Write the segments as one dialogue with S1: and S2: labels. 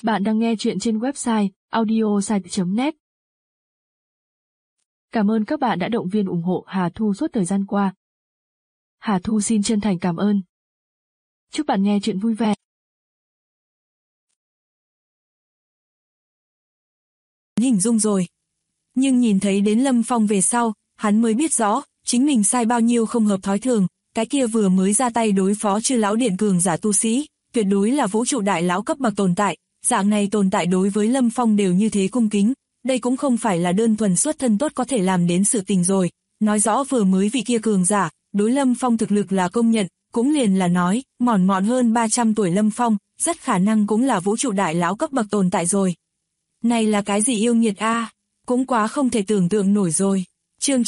S1: Bạn đang nghe chuyện trên website audiosite.net. Cảm ơn các bạn đã động viên ủng hộ Hà Thu suốt thời gian qua. Hà Thu xin chân thành cảm ơn. Chúc bạn nghe chuyện vui vẻ.
S2: Hình dung rồi. Nhưng nhìn thấy đến Lâm Phong về sau, hắn mới biết rõ, chính mình sai bao nhiêu không hợp thói thường, cái kia vừa mới ra tay đối phó Chư lão điện cường giả tu sĩ, tuyệt đối là vũ trụ đại lão cấp bậc tồn tại, dạng này tồn tại đối với Lâm Phong đều như thế cung kính, đây cũng không phải là đơn thuần xuất thân tốt có thể làm đến sự tình rồi, nói rõ vừa mới vị kia cường giả, đối Lâm Phong thực lực là công nhận, cũng liền là nói, mòn mọn hơn 300 tuổi Lâm Phong, rất khả năng cũng là vũ trụ đại lão cấp bậc tồn tại rồi. Này là cái gì yêu nghiệt a, cũng quá không thể tưởng tượng nổi rồi. Chương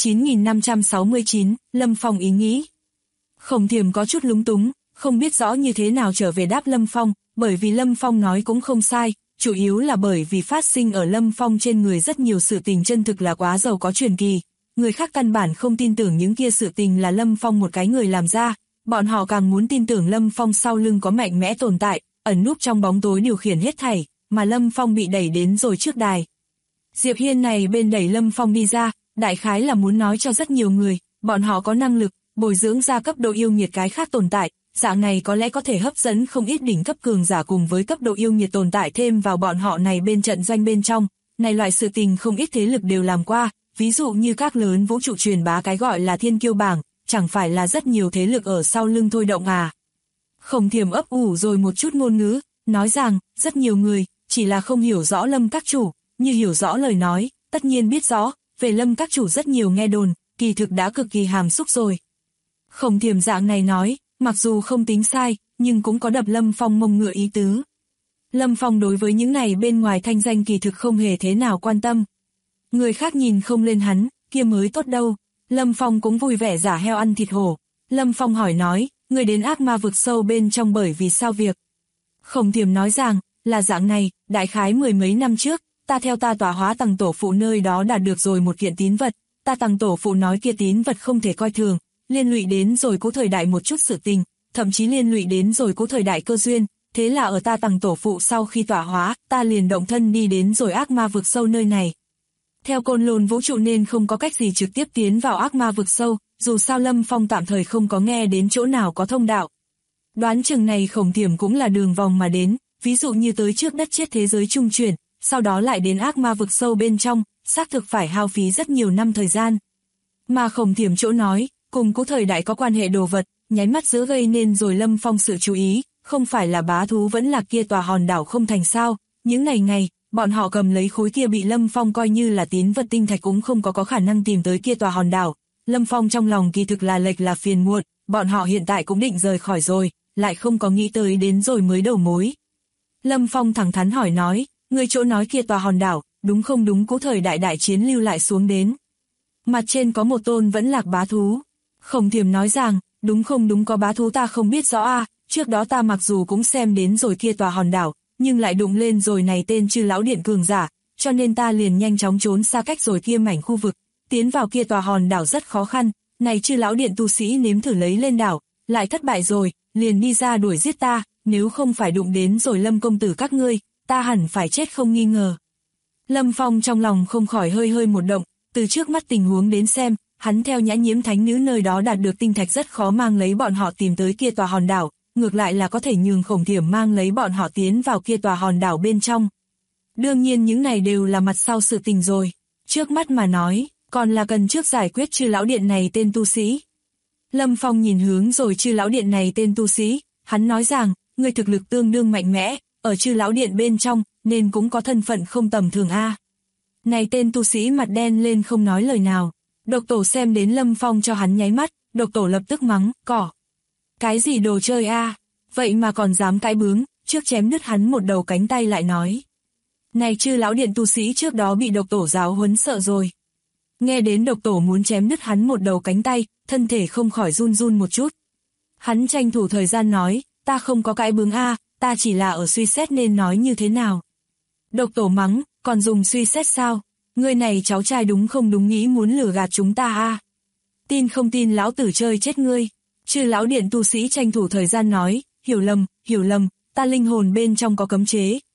S2: 9569, Lâm Phong ý nghĩ. Khổng Thiềm có chút lúng túng, không biết rõ như thế nào trở về đáp Lâm Phong, bởi vì Lâm Phong nói cũng không sai, chủ yếu là bởi vì phát sinh ở Lâm Phong trên người rất nhiều sự tình chân thực là quá giàu có truyền kỳ. Người khác căn bản không tin tưởng những kia sự tình là Lâm Phong một cái người làm ra, bọn họ càng muốn tin tưởng Lâm Phong sau lưng có mạnh mẽ tồn tại, ẩn núp trong bóng tối điều khiển hết thảy, mà Lâm Phong bị đẩy đến rồi trước đài. Diệp Hiên này bên đẩy Lâm Phong đi ra, đại khái là muốn nói cho rất nhiều người, bọn họ có năng lực, bồi dưỡng ra cấp độ yêu nghiệt cái khác tồn tại, dạng này có lẽ có thể hấp dẫn không ít đỉnh cấp cường giả cùng với cấp độ yêu nghiệt tồn tại thêm vào bọn họ này bên trận doanh bên trong, này loại sự tình không ít thế lực đều làm qua, ví dụ như các lớn vũ trụ truyền bá cái gọi là thiên kiêu bảng, chẳng phải là rất nhiều thế lực ở sau lưng thôi động à. Khổng Thiềm ấp ủ rồi một chút ngôn ngữ, nói rằng, rất nhiều người, chỉ là không hiểu rõ Lâm các chủ, như hiểu rõ lời nói, tất nhiên biết rõ, về Lâm các chủ rất nhiều nghe đồn, kỳ thực đã cực kỳ hàm xúc rồi. Khổng Thiềm dạng này nói, mặc dù không tính sai, nhưng cũng có đập Lâm Phong mông ngựa ý tứ. Lâm Phong đối với những này bên ngoài thanh danh kỳ thực không hề thế nào quan tâm. Người khác nhìn không lên hắn, kia mới tốt đâu. Lâm Phong cũng vui vẻ giả heo ăn thịt hổ. Lâm Phong hỏi nói, người đến ác ma vực sâu bên trong bởi vì sao việc. Khổng Thiềm nói rằng, là dạng này, đại khái mười mấy năm trước, ta theo ta tọa hóa Tằng tổ phụ nơi đó đạt được rồi một kiện tín vật, ta Tằng tổ phụ nói kia tín vật không thể coi thường, liên lụy đến rồi cố thời đại một chút sự tình, thậm chí liên lụy đến rồi cố thời đại cơ duyên, thế là ở ta Tằng tổ phụ sau khi tọa hóa, ta liền động thân đi đến rồi ác ma vực sâu nơi này. Theo côn lôn vũ trụ nên không có cách gì trực tiếp tiến vào ác ma vực sâu, dù sao Lâm Phong tạm thời không có nghe đến chỗ nào có thông đạo. Đoán chừng này Khổng Thiềm cũng là đường vòng mà đến, ví dụ như tới trước đất chết thế giới trung chuyển, sau đó lại đến ác ma vực sâu bên trong, xác thực phải hao phí rất nhiều năm thời gian. Mà Khổng Thiềm chỗ nói, cùng cố thời đại có quan hệ đồ vật, nháy mắt giữa gây nên rồi Lâm Phong sự chú ý, không phải là bá thú vẫn là kia tòa hòn đảo không thành sao, những ngày, bọn họ cầm lấy khối kia bị Lâm Phong coi như là tín vật tinh thạch cũng không có khả năng tìm tới kia tòa hòn đảo. Lâm Phong trong lòng kỳ thực là lệch là phiền muộn, bọn họ hiện tại cũng định rời khỏi rồi, lại không có nghĩ tới đến rồi mới đầu mối. Lâm Phong thẳng thắn hỏi nói, người chỗ nói kia tòa hòn đảo, đúng không đúng cố thời đại đại chiến lưu lại xuống đến. Mặt trên có một tôn vẫn lạc bá thú. Khổng Thiềm nói rằng, đúng không đúng có bá thú ta không biết rõ a, trước đó ta mặc dù cũng xem đến rồi kia tòa hòn đảo, nhưng lại đụng lên rồi này tên Chư lão điện cường giả, cho nên ta liền nhanh chóng trốn xa cách rồi kia mảnh khu vực, tiến vào kia tòa hòn đảo rất khó khăn, này Chư lão điện tu sĩ nếm thử lấy lên đảo, lại thất bại rồi, liền đi ra đuổi giết ta, nếu không phải đụng đến rồi Lâm công tử các ngươi, ta hẳn phải chết không nghi ngờ. Lâm Phong trong lòng không khỏi hơi một động, từ trước mắt tình huống đến xem, hắn theo Nhã Nhiễm thánh nữ nơi đó đạt được tinh thạch rất khó mang lấy bọn họ tìm tới kia tòa hòn đảo, ngược lại là có thể nhường Khổng Thiềm mang lấy bọn họ tiến vào kia tòa hòn đảo bên trong. Đương nhiên những này đều là mặt sau sự tình rồi, trước mắt mà nói, còn là cần trước giải quyết Chư lão điện này tên tu sĩ. Lâm Phong nhìn hướng rồi Chư lão điện này tên tu sĩ, hắn nói rằng, người thực lực tương đương mạnh mẽ, ở Chư lão điện bên trong, nên cũng có thân phận không tầm thường a. Này tên tu sĩ mặt đen lên không nói lời nào, Độc Tổ xem đến Lâm Phong cho hắn nháy mắt, Độc Tổ lập tức mắng, cỏ. Cái gì đồ chơi a, vậy mà còn dám cãi bướng, trước chém đứt hắn một đầu cánh tay lại nói. Này Chư lão điện tu sĩ trước đó bị Độc Tổ giáo huấn sợ rồi. Nghe đến Độc Tổ muốn chém đứt hắn một đầu cánh tay, thân thể không khỏi run một chút. Hắn tranh thủ thời gian nói, ta không có cãi bướng a, ta chỉ là ở suy xét nên nói như thế nào. Độc Tổ mắng, còn dùng suy xét sao? Ngươi này cháu trai đúng không đúng nghĩ muốn lừa gạt chúng ta a? Tin không tin lão tử chơi chết ngươi. Chư lão điện tu sĩ tranh thủ thời gian nói, hiểu lầm, ta linh hồn bên trong có cấm chế,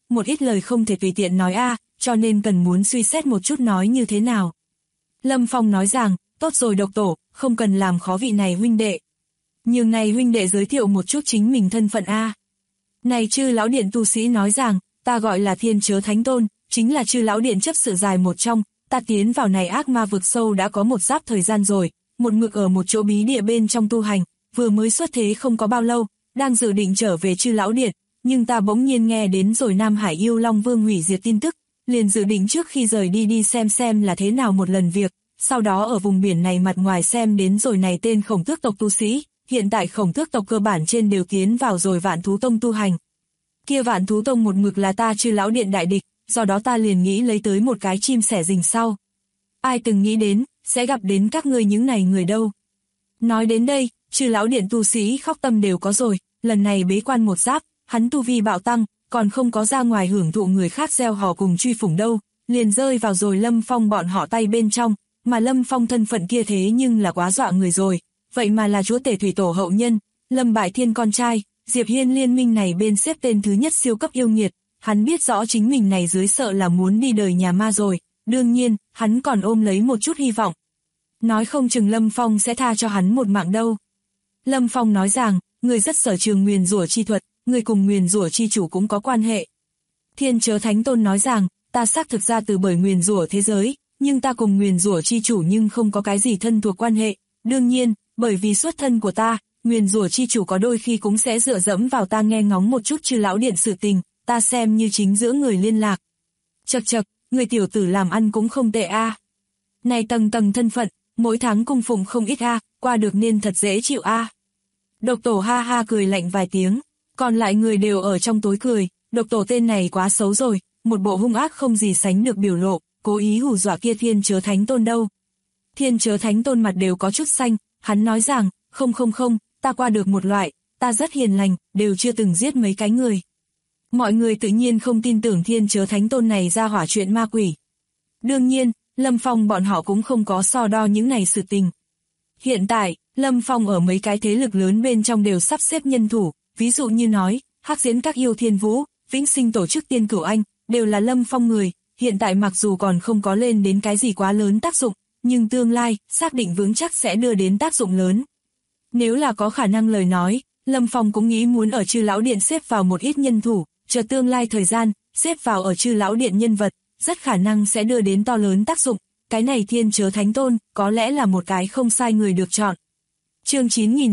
S2: một ít lời không thể tùy tiện nói a, cho nên cần muốn suy xét một chút nói như thế nào. Lâm Phong nói rằng, tốt rồi độc tổ, không cần làm khó vị này huynh đệ. Nhường này huynh đệ giới thiệu một chút chính mình thân phận a. Này Chư Lão Điện tu sĩ nói rằng, ta gọi là Thiên Chớ Thánh Tôn, chính là Chư Lão Điện chấp sự dài một trong, ta tiến vào này ác ma vực sâu đã có một giáp thời gian rồi, một mực ở một chỗ bí địa bên trong tu hành, vừa mới xuất thế không có bao lâu, đang dự định trở về Chư Lão Điện, nhưng ta bỗng nhiên nghe đến rồi Nam Hải Yêu Long Vương hủy diệt tin tức, liền dự định trước khi rời đi xem là thế nào một lần việc, sau đó ở vùng biển này mặt ngoài xem đến rồi này tên Khổng Tước tộc tu sĩ, hiện tại Khổng Tước tộc cơ bản trên đều tiến vào rồi Vạn Thú Tông tu hành. Kia Vạn Thú Tông một mực là ta Chư Lão Điện đại địch, do đó ta liền nghĩ lấy tới một cái chim sẻ rình sau. Ai từng nghĩ đến, sẽ gặp đến các ngươi những này người đâu. Nói đến đây, Chư Lão Điện tu sĩ khóc tâm đều có rồi, lần này bế quan một giáp, hắn tu vi bạo tăng, còn không có ra ngoài hưởng thụ người khác gieo hò cùng truy phủng đâu, liền rơi vào rồi Lâm Phong bọn họ tay bên trong, mà Lâm Phong thân phận kia thế nhưng là quá dọa người rồi, vậy mà là chúa tể thủy tổ hậu nhân, Lâm Bại Thiên con trai, Diệp Hiên liên minh này bên xếp tên thứ nhất siêu cấp yêu nghiệt, hắn biết rõ chính mình này dưới sợ là muốn đi đời nhà ma rồi, đương nhiên, hắn còn ôm lấy một chút hy vọng. Nói không chừng Lâm Phong sẽ tha cho hắn một mạng đâu. Lâm Phong nói rằng, người rất sở trường nguyền rủa chi thuật, người cùng nguyền rủa chi chủ cũng có quan hệ. Thiên Chớ Thánh Tôn nói rằng, ta xác thực ra từ bởi nguyền rủa thế giới, nhưng ta cùng nguyền rủa chi chủ nhưng không có cái gì thân thuộc quan hệ. Đương nhiên, bởi vì xuất thân của ta, nguyền rủa chi chủ có đôi khi cũng sẽ dựa dẫm vào ta nghe ngóng một chút Chư Lão Điện sự tình, ta xem như chính giữa người liên lạc. Chậc chậc, người tiểu tử làm ăn cũng không tệ a. Này tầng thân phận, mỗi tháng cung phụng không ít a, qua được nên thật dễ chịu a. Độc tổ ha ha cười lạnh vài tiếng, còn lại người đều ở trong tối cười, độc tổ tên này quá xấu rồi, một bộ hung ác không gì sánh được biểu lộ, cố ý hù dọa kia Thiên Chớ Thánh Tôn đâu. Thiên Chớ Thánh Tôn mặt đều có chút xanh, hắn nói rằng, không, ta qua được một loại, ta rất hiền lành, đều chưa từng giết mấy cái người. Mọi người tự nhiên không tin tưởng Thiên Chớ Thánh Tôn này ra hỏa chuyện ma quỷ. Đương nhiên, Lâm Phong bọn họ cũng không có so đo những này sự tình. Hiện tại, Lâm Phong ở mấy cái thế lực lớn bên trong đều sắp xếp nhân thủ, ví dụ như nói, Hắc Diễn Các Yêu Thiên Vũ, Vĩnh Sinh Tổ chức Tiên Cửu Anh, đều là Lâm Phong người, hiện tại mặc dù còn không có lên đến cái gì quá lớn tác dụng, nhưng tương lai, xác định vững chắc sẽ đưa đến tác dụng lớn. Nếu là có khả năng lời nói, Lâm Phong cũng nghĩ muốn ở Chư Lão Điện xếp vào một ít nhân thủ, chờ tương lai thời gian, xếp vào ở Chư Lão Điện nhân vật, rất khả năng sẽ đưa đến to lớn tác dụng, cái này Thiên Chớ Thánh Tôn, có lẽ là một cái không sai người được chọn. Chương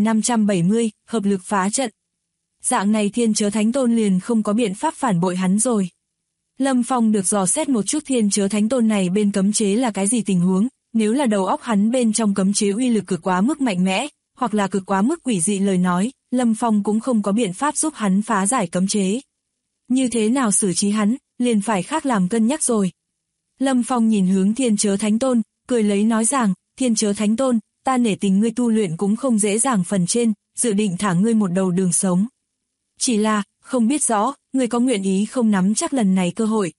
S2: 9570, hợp lực phá trận. Dạng này Thiên Chớ Thánh Tôn liền không có biện pháp phản bội hắn rồi. Lâm Phong được dò xét một chút Thiên Chớ Thánh Tôn này bên cấm chế là cái gì tình huống, nếu là đầu óc hắn bên trong cấm chế uy lực cực quá mức mạnh mẽ, hoặc là cực quá mức quỷ dị lời nói, Lâm Phong cũng không có biện pháp giúp hắn phá giải cấm chế. Như thế nào xử trí hắn, liền phải khác làm cân nhắc rồi. Lâm Phong nhìn hướng Thiên Chớ Thánh Tôn, cười lấy nói rằng, Thiên Chớ Thánh Tôn, ta nể tình ngươi tu luyện cũng không dễ dàng phần trên, dự định thả ngươi một đầu đường sống. Chỉ là, không biết rõ, ngươi có nguyện ý không nắm chắc lần này cơ hội.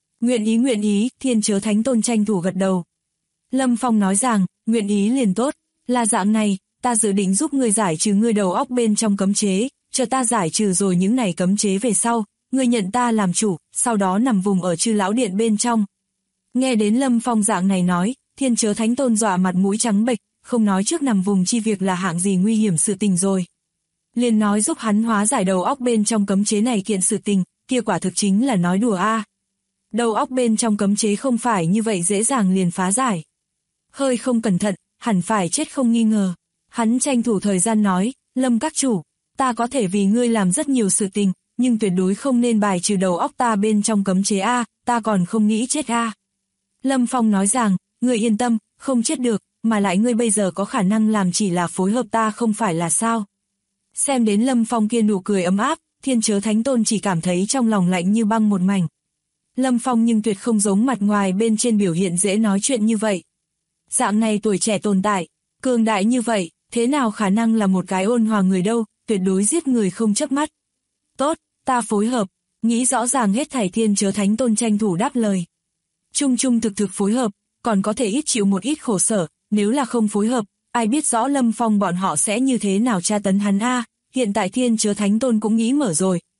S2: Nguyện ý, Thiên Chớ Thánh Tôn tranh thủ gật đầu. Lâm Phong nói rằng, nguyện ý liền tốt, là dạng này, ta dự định giúp ngươi giải trừ ngươi đầu óc bên trong cấm chế, chờ ta giải trừ rồi những này cấm chế về sau, ngươi nhận ta làm chủ, sau đó nằm vùng ở Chư Lão Điện bên trong. Nghe đến Lâm Phong dạng này nói, Thiên Chớ Thánh Tôn dọa mặt mũi trắng bệch, không nói trước nằm vùng chi việc là hạng gì nguy hiểm sự tình rồi. Liền nói giúp hắn hóa giải đầu óc bên trong cấm chế này kiện sự tình, kia quả thực chính là nói đùa a. Đầu óc bên trong cấm chế không phải như vậy dễ dàng liền phá giải. Hơi không cẩn thận, hẳn phải chết không nghi ngờ. Hắn tranh thủ thời gian nói, Lâm các chủ, ta có thể vì ngươi làm rất nhiều sự tình, nhưng tuyệt đối không nên bài trừ đầu óc ta bên trong cấm chế a, ta còn không nghĩ chết a. Lâm Phong nói rằng, ngươi yên tâm, không chết được, mà lại ngươi bây giờ có khả năng làm chỉ là phối hợp ta không phải là sao. Xem đến Lâm Phong kia nụ cười ấm áp, Thiên Chớ Thánh Tôn chỉ cảm thấy trong lòng lạnh như băng một mảnh. Lâm Phong nhưng tuyệt không giống mặt ngoài bên trên biểu hiện dễ nói chuyện như vậy. Dạng này tuổi trẻ tồn tại, cường đại như vậy, thế nào khả năng là một cái ôn hòa người đâu, tuyệt đối giết người không chớp mắt. Tốt, ta phối hợp, nghĩ rõ ràng hết thảy. Thiên Chớ Thánh Tôn tranh thủ đáp lời. Trung thực phối hợp, còn có thể ít chịu một ít khổ sở, nếu là không phối hợp, ai biết rõ Lâm Phong bọn họ sẽ như thế nào tra tấn hắn a. Hiện tại Thiên Chớ Thánh Tôn cũng nghĩ mở rồi,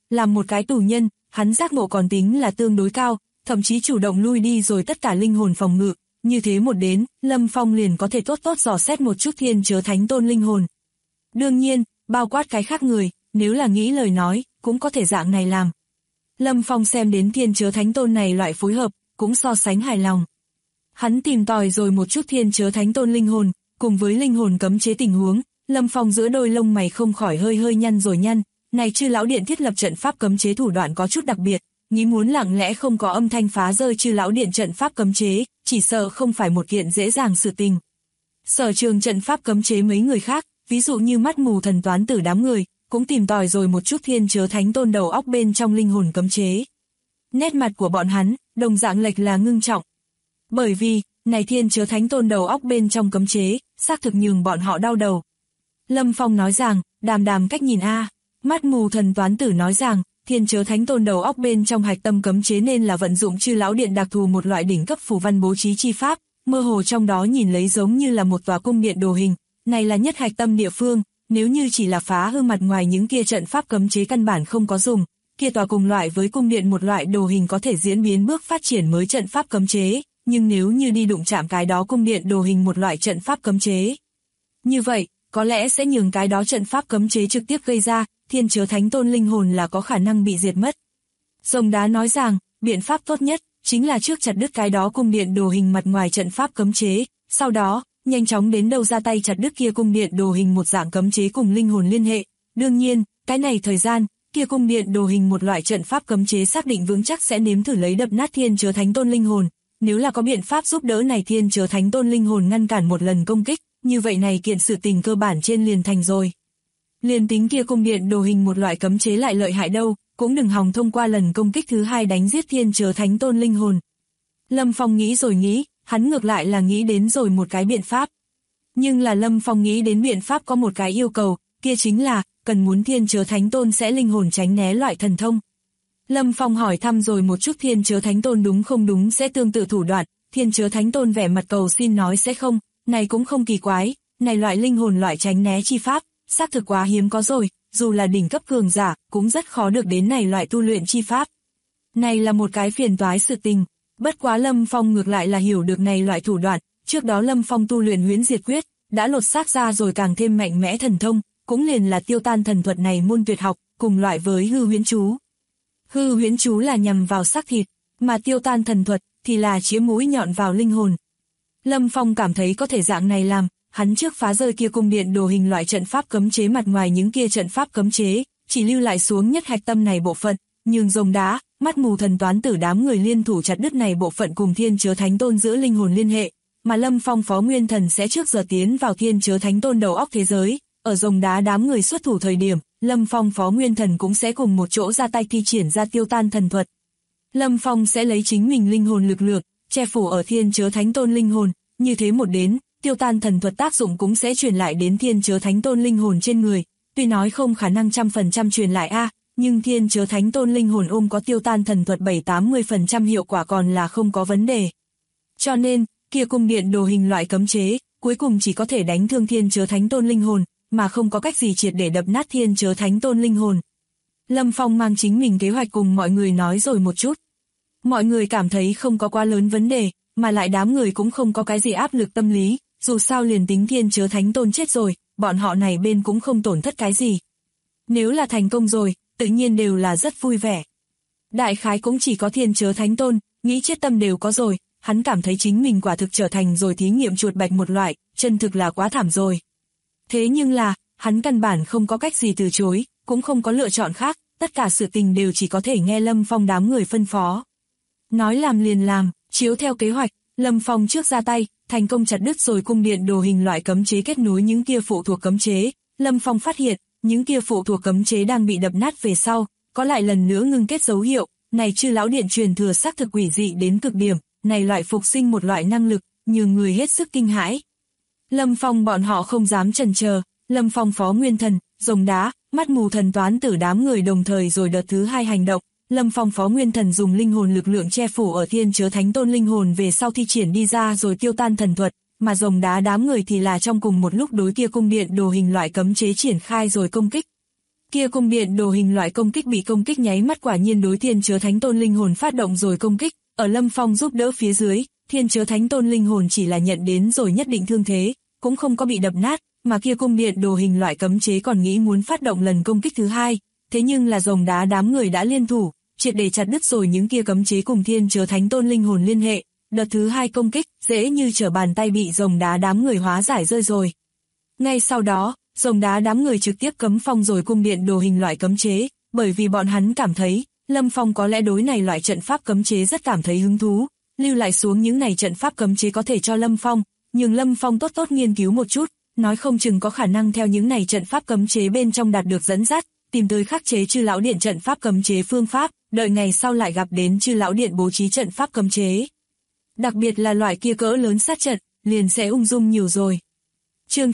S2: làm một cái tù nhân, hắn giác ngộ còn tính là tương đối cao, thậm chí chủ động lui đi rồi tất cả linh hồn phòng ngự, như thế một đến, Lâm Phong liền có thể tốt tốt dò xét một chút Thiên Chớ Thánh Tôn linh hồn. Đương nhiên, bao quát cái khác người, nếu là nghĩ lời nói, cũng có thể dạng này làm. Lâm Phong xem đến Thiên Chớ Thánh Tôn này loại phối hợp, cũng so sánh hài lòng. Hắn tìm tòi rồi một chút Thiên Chớ Thánh Tôn linh hồn, cùng với linh hồn cấm chế tình huống, Lâm Phong giữa đôi lông mày không khỏi hơi hơi nhăn rồi nhăn, này Chư Lão Điện thiết lập trận pháp cấm chế thủ đoạn có chút đặc biệt, nghĩ muốn lặng lẽ không có âm thanh phá rơi Chư Lão Điện trận pháp cấm chế, chỉ sợ không phải một kiện dễ dàng sự tình. Sở trường trận pháp cấm chế mấy người khác, ví dụ như mắt mù thần toán tử đám người, cũng tìm tòi rồi một chút Thiên Chớ Thánh Tôn đầu óc bên trong linh hồn cấm chế. Nét mặt của bọn hắn, đồng dạng lệch là ngưng trọng. Bởi vì, này Thiên Chớ Thánh Tôn đầu óc bên trong cấm chế, xác thực nhường bọn họ đau đầu. Lâm Phong nói rằng, đàm đàm cách nhìn a. Mắt mù thần toán tử nói rằng, Thiên Chớ Thánh Tôn đầu óc bên trong hạch tâm cấm chế nên là vận dụng Chư Lão Điện đặc thù một loại đỉnh cấp phù văn bố trí chi pháp, mơ hồ trong đó nhìn lấy giống như là một tòa cung điện đồ hình, này là nhất hạch tâm địa phương, nếu như chỉ là phá hư mặt ngoài những kia trận pháp cấm chế căn bản không có dùng, kia tòa cùng loại với cung điện một loại đồ hình có thể diễn biến bước phát triển mới trận pháp cấm chế, nhưng nếu như đi đụng chạm cái đó cung điện đồ hình một loại trận pháp cấm chế, như vậy, có lẽ sẽ nhường cái đó trận pháp cấm chế trực tiếp gây ra, Thiên Chớ Thánh Tôn linh hồn là có khả năng bị diệt mất. Rồng Đá nói rằng, biện pháp tốt nhất, chính là trước chặt đứt cái đó cung điện đồ hình mặt ngoài trận pháp cấm chế, sau đó, nhanh chóng đến đâu ra tay chặt đứt kia cung điện đồ hình một dạng cấm chế cùng linh hồn liên hệ. Đương nhiên, cái này thời gian, kia cung điện đồ hình một loại trận pháp cấm chế xác định vững chắc sẽ nếm thử lấy đập nát Thiên Chớ Thánh Tôn linh hồn. Nếu là có biện pháp giúp đỡ này Thiên Chớ Thánh Tôn linh hồn ngăn cản một lần công kích, như vậy này kiện sự tình cơ bản trên liền thành rồi. Liền tính kia cung điện đồ hình một loại cấm chế lại lợi hại đâu, cũng đừng hòng thông qua lần công kích thứ hai đánh giết Thiên Chớ Thánh Tôn linh hồn. Lâm Phong nghĩ rồi nghĩ, hắn ngược lại là nghĩ đến rồi một cái biện pháp. Nhưng là Lâm Phong nghĩ đến biện pháp có một cái yêu cầu, kia chính là, cần muốn Thiên Chớ Thánh Tôn sẽ linh hồn tránh né loại thần thông. Lâm Phong hỏi thăm rồi một chút Thiên Chớ Thánh Tôn đúng không đúng sẽ tương tự thủ đoạn, Thiên Chớ Thánh Tôn vẻ mặt cầu xin nói sẽ không, này cũng không kỳ quái, này loại linh hồn loại tránh né chi pháp, xác thực quá hiếm có rồi, dù là đỉnh cấp cường giả, cũng rất khó được đến này loại tu luyện chi pháp. Này là một cái phiền toái sự tình, bất quá Lâm Phong ngược lại là hiểu được này loại thủ đoạn, trước đó Lâm Phong tu luyện Huyễn Diệt Quyết, đã lột xác ra rồi càng thêm mạnh mẽ thần thông, cũng liền là tiêu tan thần thuật này môn tuyệt học, cùng loại với hư huyễn chú. Hư huyễn chú là nhằm vào xác thịt, mà tiêu tan thần thuật thì là chĩa mũi nhọn vào linh hồn. Lâm Phong cảm thấy có thể dạng này làm, hắn trước phá rơi kia cung điện đồ hình loại trận pháp cấm chế mặt ngoài những kia trận pháp cấm chế, chỉ lưu lại xuống nhất hạch tâm này bộ phận, nhường Rồng Đá, mắt mù thần toán tử đám người liên thủ chặt đứt này bộ phận cùng Thiên Chớ Thánh Tôn giữa linh hồn liên hệ, mà Lâm Phong Phó Nguyên Thần sẽ trước giờ tiến vào Thiên Chớ Thánh Tôn đầu óc thế giới, ở Rồng Đá đám người xuất thủ thời điểm, Lâm Phong Phó Nguyên Thần cũng sẽ cùng một chỗ ra tay thi triển ra tiêu tan thần thuật. Lâm Phong sẽ lấy chính mình linh hồn lực lượng, che phủ ở Thiên Chớ Thánh Tôn linh hồn, như thế một đến, tiêu tan thần thuật tác dụng cũng sẽ truyền lại đến Thiên Chớ Thánh Tôn linh hồn trên người, tuy nói không khả năng 100% truyền lại nhưng Thiên Chớ Thánh Tôn linh hồn có tiêu tan thần thuật 7-80% hiệu quả còn là không có vấn đề. Cho nên, kia cung điện đồ hình loại cấm chế, cuối cùng chỉ có thể đánh thương Thiên Chớ Thánh Tôn linh hồn, mà không có cách gì triệt để đập nát Thiên Chớ Thánh Tôn linh hồn. Lâm Phong mang chính mình kế hoạch cùng mọi người nói rồi một chút. Mọi người cảm thấy không có quá lớn vấn đề, mà lại đám người cũng không có cái gì áp lực tâm lý, dù sao liền tính Thiên Chớ Thánh Tôn chết rồi, bọn họ này bên cũng không tổn thất cái gì. Nếu là thành công rồi, tự nhiên đều là rất vui vẻ. Đại khái cũng chỉ có Thiên Chớ Thánh Tôn, nghĩ chết tâm đều có rồi, hắn cảm thấy chính mình quả thực trở thành rồi thí nghiệm chuột bạch một loại, chân thực là quá thảm rồi. Thế nhưng là, hắn căn bản không có cách gì từ chối, cũng không có lựa chọn khác, tất cả sự tình đều chỉ có thể nghe Lâm Phong đám người phân phó. Nói làm liền làm, chiếu theo kế hoạch, Lâm Phong trước ra tay, thành công chặt đứt rồi cung điện đồ hình loại cấm chế kết nối những kia phụ thuộc cấm chế. Lâm Phong phát hiện, những kia phụ thuộc cấm chế đang bị đập nát về sau, có lại lần nữa ngưng kết dấu hiệu, này Chư Lão Điện truyền thừa xác thực quỷ dị đến cực điểm, này loại phục sinh một loại năng lực, nhường người hết sức kinh hãi. Lâm Phong bọn họ không dám chần chờ, Lâm Phong Phó Nguyên Thần, Rồng Đá, mắt mù thần toán tử đám người đồng thời rồi đợt thứ hai hành động. Lâm Phong Phó Nguyên Thần dùng linh hồn lực lượng che phủ ở Thiên Chớ Thánh Tôn linh hồn về sau thi triển đi ra rồi tiêu tan thần thuật, mà Rồng Đá đám người thì là trong cùng một lúc đối kia cung điện đồ hình loại cấm chế triển khai rồi công kích. Kia cung điện đồ hình loại công kích bị công kích nháy mắt quả nhiên đối Thiên Chớ Thánh Tôn linh hồn phát động rồi công kích, ở Lâm Phong giúp đỡ phía dưới, Thiên Chớ Thánh Tôn linh hồn chỉ là nhận đến rồi nhất định thương thế, cũng không có bị đập nát, mà kia cung điện đồ hình loại cấm chế còn nghĩ muốn phát động lần công kích thứ hai, thế nhưng là rồng đá đám người đã liên thủ, triệt để chặt đứt rồi những kia cấm chế cùng Thiên Chớ Thánh Tôn linh hồn liên hệ, đợt thứ hai công kích, dễ như trở bàn tay bị rồng đá đám người hóa giải rơi rồi. Ngay sau đó, rồng đá đám người trực tiếp cấm phong rồi cung điện đồ hình loại cấm chế, bởi vì bọn hắn cảm thấy, Lâm Phong có lẽ đối này loại trận pháp cấm chế rất cảm thấy hứng thú, lưu lại xuống những này trận pháp cấm chế có thể cho Lâm Phong, nhưng Lâm Phong tốt tốt nghiên cứu một chút, nói không chừng có khả năng theo những này trận pháp cấm chế bên trong đạt được dẫn dắt, tìm tới khắc chế Chư Lão Điện trận pháp cấm chế phương pháp, đợi ngày sau lại gặp đến Chư Lão Điện bố trí trận pháp cấm chế. Đặc biệt là loại kia cỡ lớn sát trận, liền sẽ ung dung nhiều rồi. Chương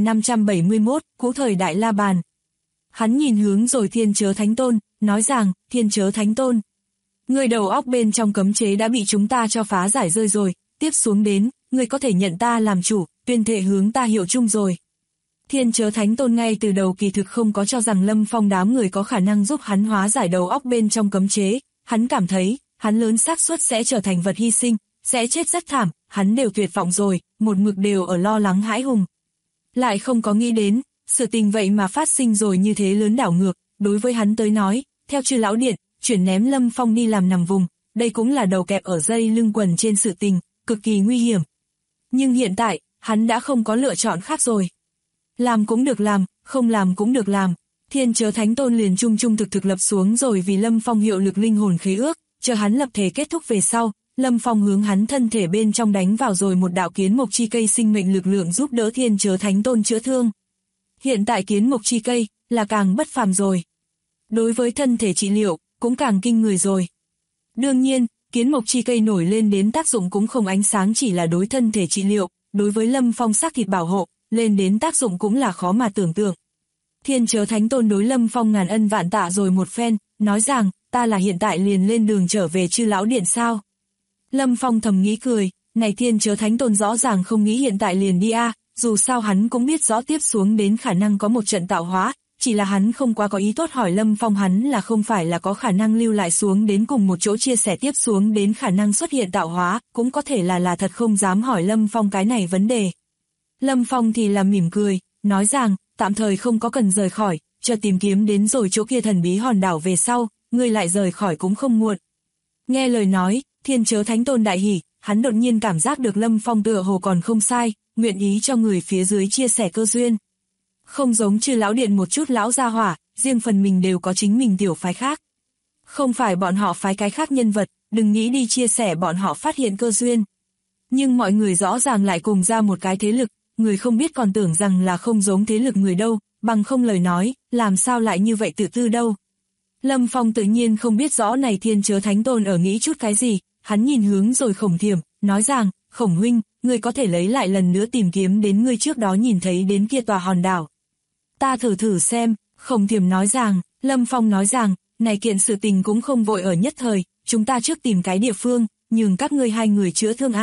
S2: 9571, Cũ Thời Đại La Bàn. Hắn nhìn hướng rồi Thiên Chớ Thánh Tôn, nói rằng, Thiên Chớ Thánh Tôn, người đầu óc bên trong cấm chế đã bị chúng ta cho phá giải rơi rồi, tiếp xuống đến, người có thể nhận ta làm chủ, tuyên thệ hướng ta hiệu chung rồi. Thiên Chớ Thánh Tôn ngay từ đầu kỳ thực không có cho rằng Lâm Phong đám người có khả năng giúp hắn hóa giải đầu óc bên trong cấm chế, hắn cảm thấy, hắn lớn xác suất sẽ trở thành vật hy sinh, sẽ chết rất thảm, hắn đều tuyệt vọng rồi, một mực đều ở lo lắng hãi hùng. Lại không có nghĩ đến, sự tình vậy mà phát sinh rồi như thế lớn đảo ngược, đối với hắn tới nói, theo Chư Lão Điện, chuyển ném Lâm Phong đi làm nằm vùng, đây cũng là đầu kẹp ở dây lưng quần trên sự tình, cực kỳ nguy hiểm. Nhưng hiện tại, hắn đã không có lựa chọn khác rồi. Làm cũng được làm, không làm cũng được làm. Thiên Chớ Thánh Tôn liền trung trung thực lập xuống rồi vì Lâm Phong hiệu lực linh hồn khế ước, chờ hắn lập thể kết thúc về sau, Lâm Phong hướng hắn thân thể bên trong đánh vào rồi một đạo kiến mộc chi cây sinh mệnh lực lượng giúp đỡ Thiên Chớ Thánh Tôn chữa thương. Hiện tại kiến mộc chi cây là càng bất phàm rồi. Đối với thân thể trị liệu, cũng càng kinh người rồi. Đương nhiên, kiến mộc chi cây nổi lên đến tác dụng cũng không ánh sáng chỉ là đối thân thể trị liệu, đối với Lâm Phong xác thịt bảo hộ, lên đến tác dụng cũng là khó mà tưởng tượng. Thiên Chớ Thánh Tôn đối Lâm Phong ngàn ân vạn tạ rồi một phen, nói rằng, ta là hiện tại liền lên đường trở về Chư Lão Điện sao? Lâm Phong thầm nghĩ cười, này Thiên Chớ Thánh Tôn rõ ràng không nghĩ hiện tại liền đi dù sao hắn cũng biết rõ tiếp xuống đến khả năng có một trận tạo hóa, chỉ là hắn không quá có ý tốt hỏi Lâm Phong hắn là không phải là có khả năng lưu lại xuống đến cùng một chỗ chia sẻ tiếp xuống đến khả năng xuất hiện tạo hóa, cũng có thể là thật không dám hỏi Lâm Phong cái này vấn đề. Lâm Phong thì là mỉm cười, nói rằng, tạm thời không có cần rời khỏi, chờ tìm kiếm đến rồi chỗ kia thần bí hòn đảo về sau, ngươi lại rời khỏi cũng không muộn. Nghe lời nói, Thiên Chớ Thánh Tôn đại hỉ, hắn đột nhiên cảm giác được Lâm Phong tựa hồ còn không sai, nguyện ý cho người phía dưới chia sẻ cơ duyên. Không giống Chư Lão Điện một chút lão gia hỏa, riêng phần mình đều có chính mình tiểu phái khác. Không phải bọn họ phái cái khác nhân vật, đừng nghĩ đi chia sẻ bọn họ phát hiện cơ duyên. Nhưng mọi người rõ ràng lại cùng ra một cái thế lực, người không biết còn tưởng rằng là không giống thế lực người đâu, bằng không lời nói, làm sao lại như vậy tự tư đâu. Lâm Phong tự nhiên không biết rõ này Thiên Chớ Thánh Tôn ở nghĩ chút cái gì, hắn nhìn hướng rồi Khổng Thiểm, nói rằng, Khổng huynh, ngươi có thể lấy lại lần nữa tìm kiếm đến ngươi trước đó nhìn thấy đến kia tòa hòn đảo. Ta thử xem, Khổng Thiểm nói rằng, Lâm Phong nói rằng, này kiện sự tình cũng không vội ở nhất thời, chúng ta trước tìm cái địa phương, nhường các ngươi hai người chữa thương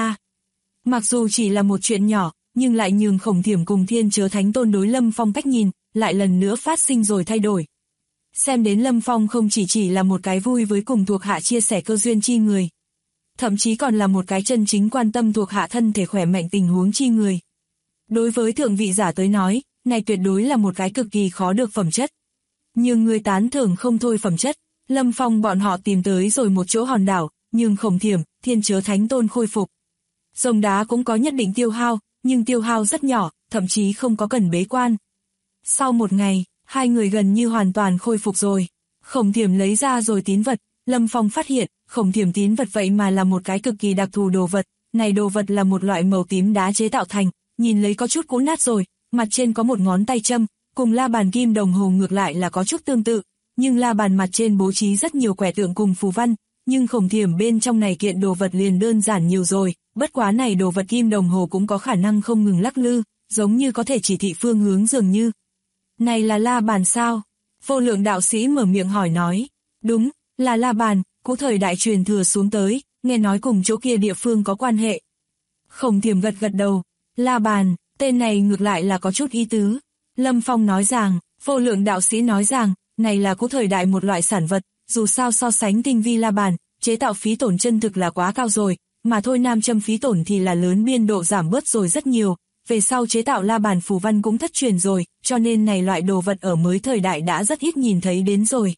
S2: Mặc dù chỉ là một chuyện nhỏ, nhưng lại nhường Khổng Thiểm cùng Thiên Chớ Thánh Tôn đối Lâm Phong cách nhìn, lại lần nữa phát sinh rồi thay đổi. Xem đến Lâm Phong không chỉ là một cái vui với cùng thuộc hạ chia sẻ cơ duyên chi người. Thậm chí còn là một cái chân chính quan tâm thuộc hạ thân thể khỏe mạnh tình huống chi người. Đối với thượng vị giả tới nói, này tuyệt đối là một cái cực kỳ khó được phẩm chất. Nhưng người tán thưởng không thôi phẩm chất, Lâm Phong bọn họ tìm tới rồi một chỗ hòn đảo, nhưng Khổng Thiểm, Thiên Chớ Thánh Tôn khôi phục. Rồng đá cũng có nhất định tiêu hao, nhưng tiêu hao rất nhỏ, thậm chí không có cần bế quan. Sau một ngày, hai người gần như hoàn toàn khôi phục rồi. Khổng Thiểm lấy ra rồi tín vật, Lâm Phong phát hiện, Khổng Thiểm tín vật vậy mà là một cái cực kỳ đặc thù đồ vật. Này đồ vật là một loại màu tím đá chế tạo thành, nhìn lấy có chút cũ nát rồi, mặt trên có một ngón tay châm, cùng la bàn kim đồng hồ ngược lại là có chút tương tự, nhưng la bàn mặt trên bố trí rất nhiều quẻ tượng cùng phù văn, nhưng Khổng Thiểm bên trong này kiện đồ vật liền đơn giản nhiều rồi, bất quá này đồ vật kim đồng hồ cũng có khả năng không ngừng lắc lư, giống như có thể chỉ thị phương hướng dường như. Này là la bàn sao? Vô Lượng đạo sĩ mở miệng hỏi nói. Đúng, là la bàn, cũ thời đại truyền thừa xuống tới, nghe nói cùng chỗ kia địa phương có quan hệ. Khổng Thiểm gật đầu, la bàn, tên này ngược lại là có chút ý tứ. Lâm Phong nói rằng, Vô lượng đạo sĩ nói rằng, này là của thời đại một loại sản vật, dù sao so sánh tinh vi la bàn, chế tạo phí tổn chân thực là quá cao rồi, mà thôi nam châm phí tổn thì là lớn biên độ giảm bớt rồi rất nhiều, về sau chế tạo la bàn phù văn cũng thất truyền rồi, cho nên này loại đồ vật ở mới thời đại đã rất ít nhìn thấy đến rồi.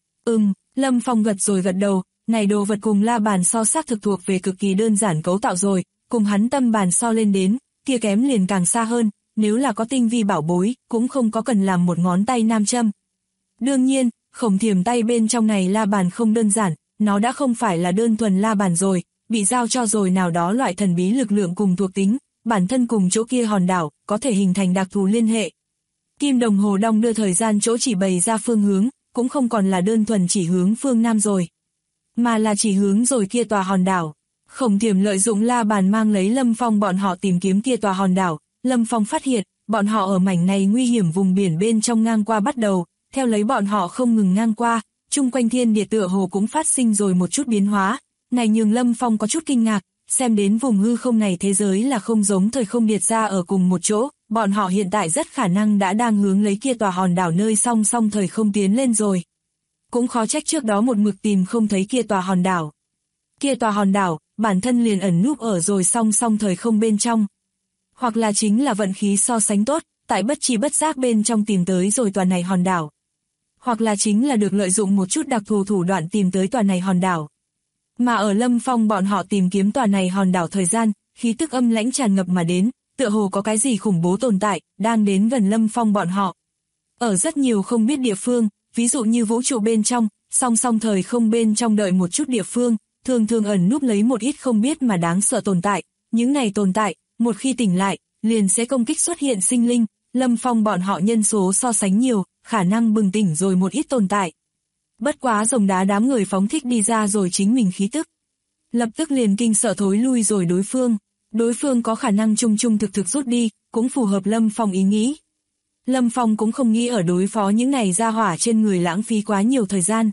S2: Lâm Phong gật đầu, này đồ vật cùng la bàn so xác thực thuộc về cực kỳ đơn giản cấu tạo rồi, cùng hắn tâm bàn so lên đến, kia kém liền càng xa hơn, nếu là có tinh vi bảo bối, cũng không có cần làm một ngón tay nam châm. Đương nhiên, Khổng Thiềm tay bên trong này la bàn không đơn giản, nó đã không phải là đơn thuần la bàn rồi, bị giao cho rồi nào đó loại thần bí lực lượng cùng thuộc tính, bản thân cùng chỗ kia hòn đảo, có thể hình thành đặc thù liên hệ. Kim đồng hồ đong đưa thời gian chỗ chỉ bày ra phương hướng, cũng không còn là đơn thuần chỉ hướng phương Nam rồi, mà là chỉ hướng rồi kia tòa hòn đảo. Khổng Thiềm lợi dụng la bàn mang lấy Lâm Phong bọn họ tìm kiếm kia tòa hòn đảo, Lâm Phong phát hiện, bọn họ ở mảnh này nguy hiểm vùng biển bên trong ngang qua bắt đầu, theo lấy bọn họ không ngừng ngang qua, chung quanh thiên địa tựa hồ cũng phát sinh rồi một chút biến hóa, này nhường Lâm Phong có chút kinh ngạc, xem đến vùng hư không này thế giới là không giống thời không điệt ra ở cùng một chỗ, bọn họ hiện tại rất khả năng đã đang hướng lấy kia tòa hòn đảo nơi song song thời không tiến lên rồi. Cũng khó trách trước đó một mực tìm không thấy kia tòa hòn đảo. Kia tòa hòn đảo, bản thân liền ẩn núp ở rồi song song thời không bên trong. Hoặc là chính là vận khí so sánh tốt, tại bất chi bất giác bên trong tìm tới rồi tòa này hòn đảo. Hoặc là chính là được lợi dụng một chút đặc thù thủ đoạn tìm tới tòa này hòn đảo. Mà ở Lâm Phong bọn họ tìm kiếm tòa này hòn đảo thời gian, khí tức âm lãnh tràn ngập mà đến, tựa hồ có cái gì khủng bố tồn tại, đang đến gần Lâm Phong bọn họ. Ở rất nhiều không biết địa phương, ví dụ như vũ trụ bên trong, song song thời không bên trong đợi một chút địa phương, thường thường ẩn núp lấy một ít không biết mà đáng sợ tồn tại, những này tồn tại, một khi tỉnh lại, liền sẽ công kích xuất hiện sinh linh, Lâm Phong bọn họ nhân số so sánh nhiều, khả năng bừng tỉnh rồi một ít tồn tại. Bất quá rồng đá đám người phóng thích đi ra rồi chính mình khí tức. Lập tức liền kinh sợ thối lui rồi đối phương có khả năng trung thực rút đi, cũng phù hợp Lâm Phong ý nghĩ. Lâm Phong cũng không nghĩ ở đối phó những này ra hỏa trên người lãng phí quá nhiều thời gian.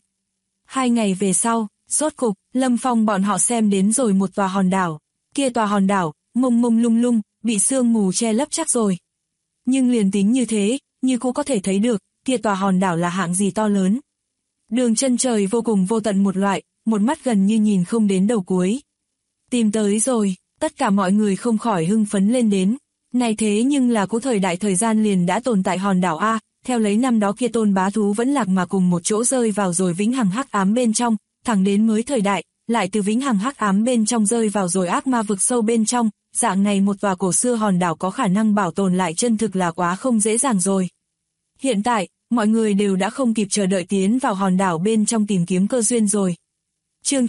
S2: 2 ngày về sau, rốt cục, Lâm Phong bọn họ xem đến rồi một tòa hòn đảo. Kia tòa hòn đảo, mông mông lung lung, bị sương mù che lấp chắc rồi. Nhưng liền tính như thế, như cũng có thể thấy được, kia tòa hòn đảo là hạng gì to lớn. Đường chân trời vô cùng vô tận một loại, một mắt gần như nhìn không đến đầu cuối. Tìm tới rồi, tất cả mọi người không khỏi hưng phấn lên đến. Này thế nhưng là của thời đại thời gian liền đã tồn tại hòn đảo A, theo lấy năm đó kia tôn bá thú vẫn lạc mà cùng một chỗ rơi vào rồi vĩnh hằng hắc ám bên trong, thẳng đến mới thời đại, lại từ vĩnh hằng hắc ám bên trong rơi vào rồi ác ma vực sâu bên trong, dạng này một tòa cổ xưa hòn đảo có khả năng bảo tồn lại chân thực là quá không dễ dàng rồi. Hiện tại, mọi người đều đã không kịp chờ đợi tiến vào hòn đảo bên trong tìm kiếm cơ duyên rồi. Chương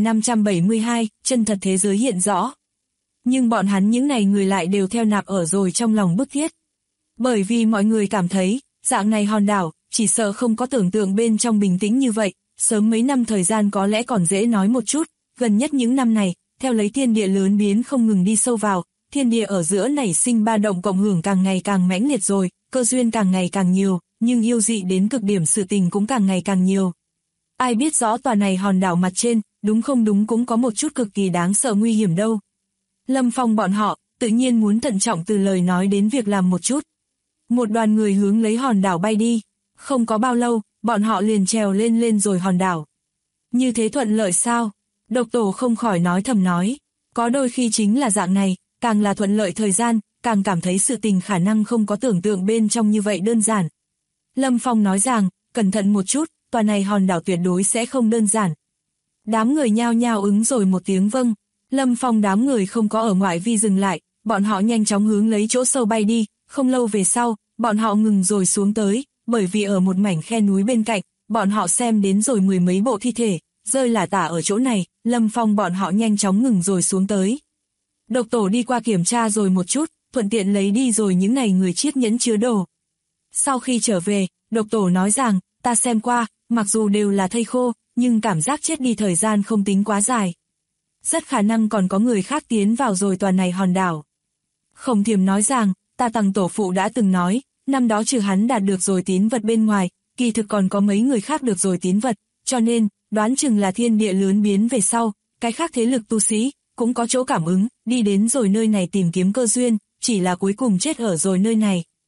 S2: 9572, chân thật thế giới hiện rõ. Nhưng bọn hắn những này người lại đều theo nạp ở rồi trong lòng bức thiết. Bởi vì mọi người cảm thấy, dạng này hòn đảo, chỉ sợ không có tưởng tượng bên trong bình tĩnh như vậy, sớm mấy năm thời gian có lẽ còn dễ nói một chút, gần nhất những năm này, theo lấy thiên địa lớn biến không ngừng đi sâu vào, thiên địa ở giữa nảy sinh ba động cộng hưởng càng ngày càng mãnh liệt rồi, cơ duyên càng ngày càng nhiều, nhưng yêu dị đến cực điểm sự tình cũng càng ngày càng nhiều. Ai biết rõ tòa này hòn đảo mặt trên, đúng không đúng cũng có một chút cực kỳ đáng sợ nguy hiểm đâu. Lâm Phong bọn họ, tự nhiên muốn thận trọng từ lời nói đến việc làm một chút. Một đoàn người hướng lấy hòn đảo bay đi, không có bao lâu, bọn họ liền trèo lên rồi hòn đảo. Như thế thuận lợi sao? Độc Tổ không khỏi nói thầm nói, có đôi khi chính là dạng này, càng là thuận lợi thời gian, càng cảm thấy sự tình khả năng không có tưởng tượng bên trong như vậy đơn giản. Lâm Phong nói rằng, cẩn thận một chút, tòa này hòn đảo tuyệt đối sẽ không đơn giản. Đám người nhao nhao ứng rồi một tiếng vâng. Lâm Phong đám người không có ở ngoại vi dừng lại, bọn họ nhanh chóng hướng lấy chỗ sâu bay đi, không lâu về sau, bọn họ ngừng rồi xuống tới, bởi vì ở một mảnh khe núi bên cạnh, bọn họ xem đến rồi 10 mấy bộ thi thể, rơi lả tả ở chỗ này, Lâm Phong bọn họ nhanh chóng ngừng rồi xuống tới. Độc Tổ đi qua kiểm tra rồi một chút, thuận tiện lấy đi rồi những này người chiếc nhẫn chứa đồ. Sau khi trở về, Độc Tổ nói rằng, ta xem qua, mặc dù đều là thây khô, nhưng cảm giác chết đi thời gian không tính quá dài. Rất khả năng còn có người khác tiến vào rồi tòa này hòn đảo. Khổng Thiềm nói rằng, ta Tằng tổ phụ đã từng nói, năm đó trừ hắn đạt được rồi tín vật bên ngoài, kỳ thực còn có mấy người khác được rồi tín vật, cho nên, đoán chừng là thiên địa lớn biến về sau, cái khác thế lực tu sĩ, cũng có chỗ cảm ứng, đi đến rồi nơi này tìm kiếm cơ duyên, chỉ là cuối cùng chết ở rồi nơi này.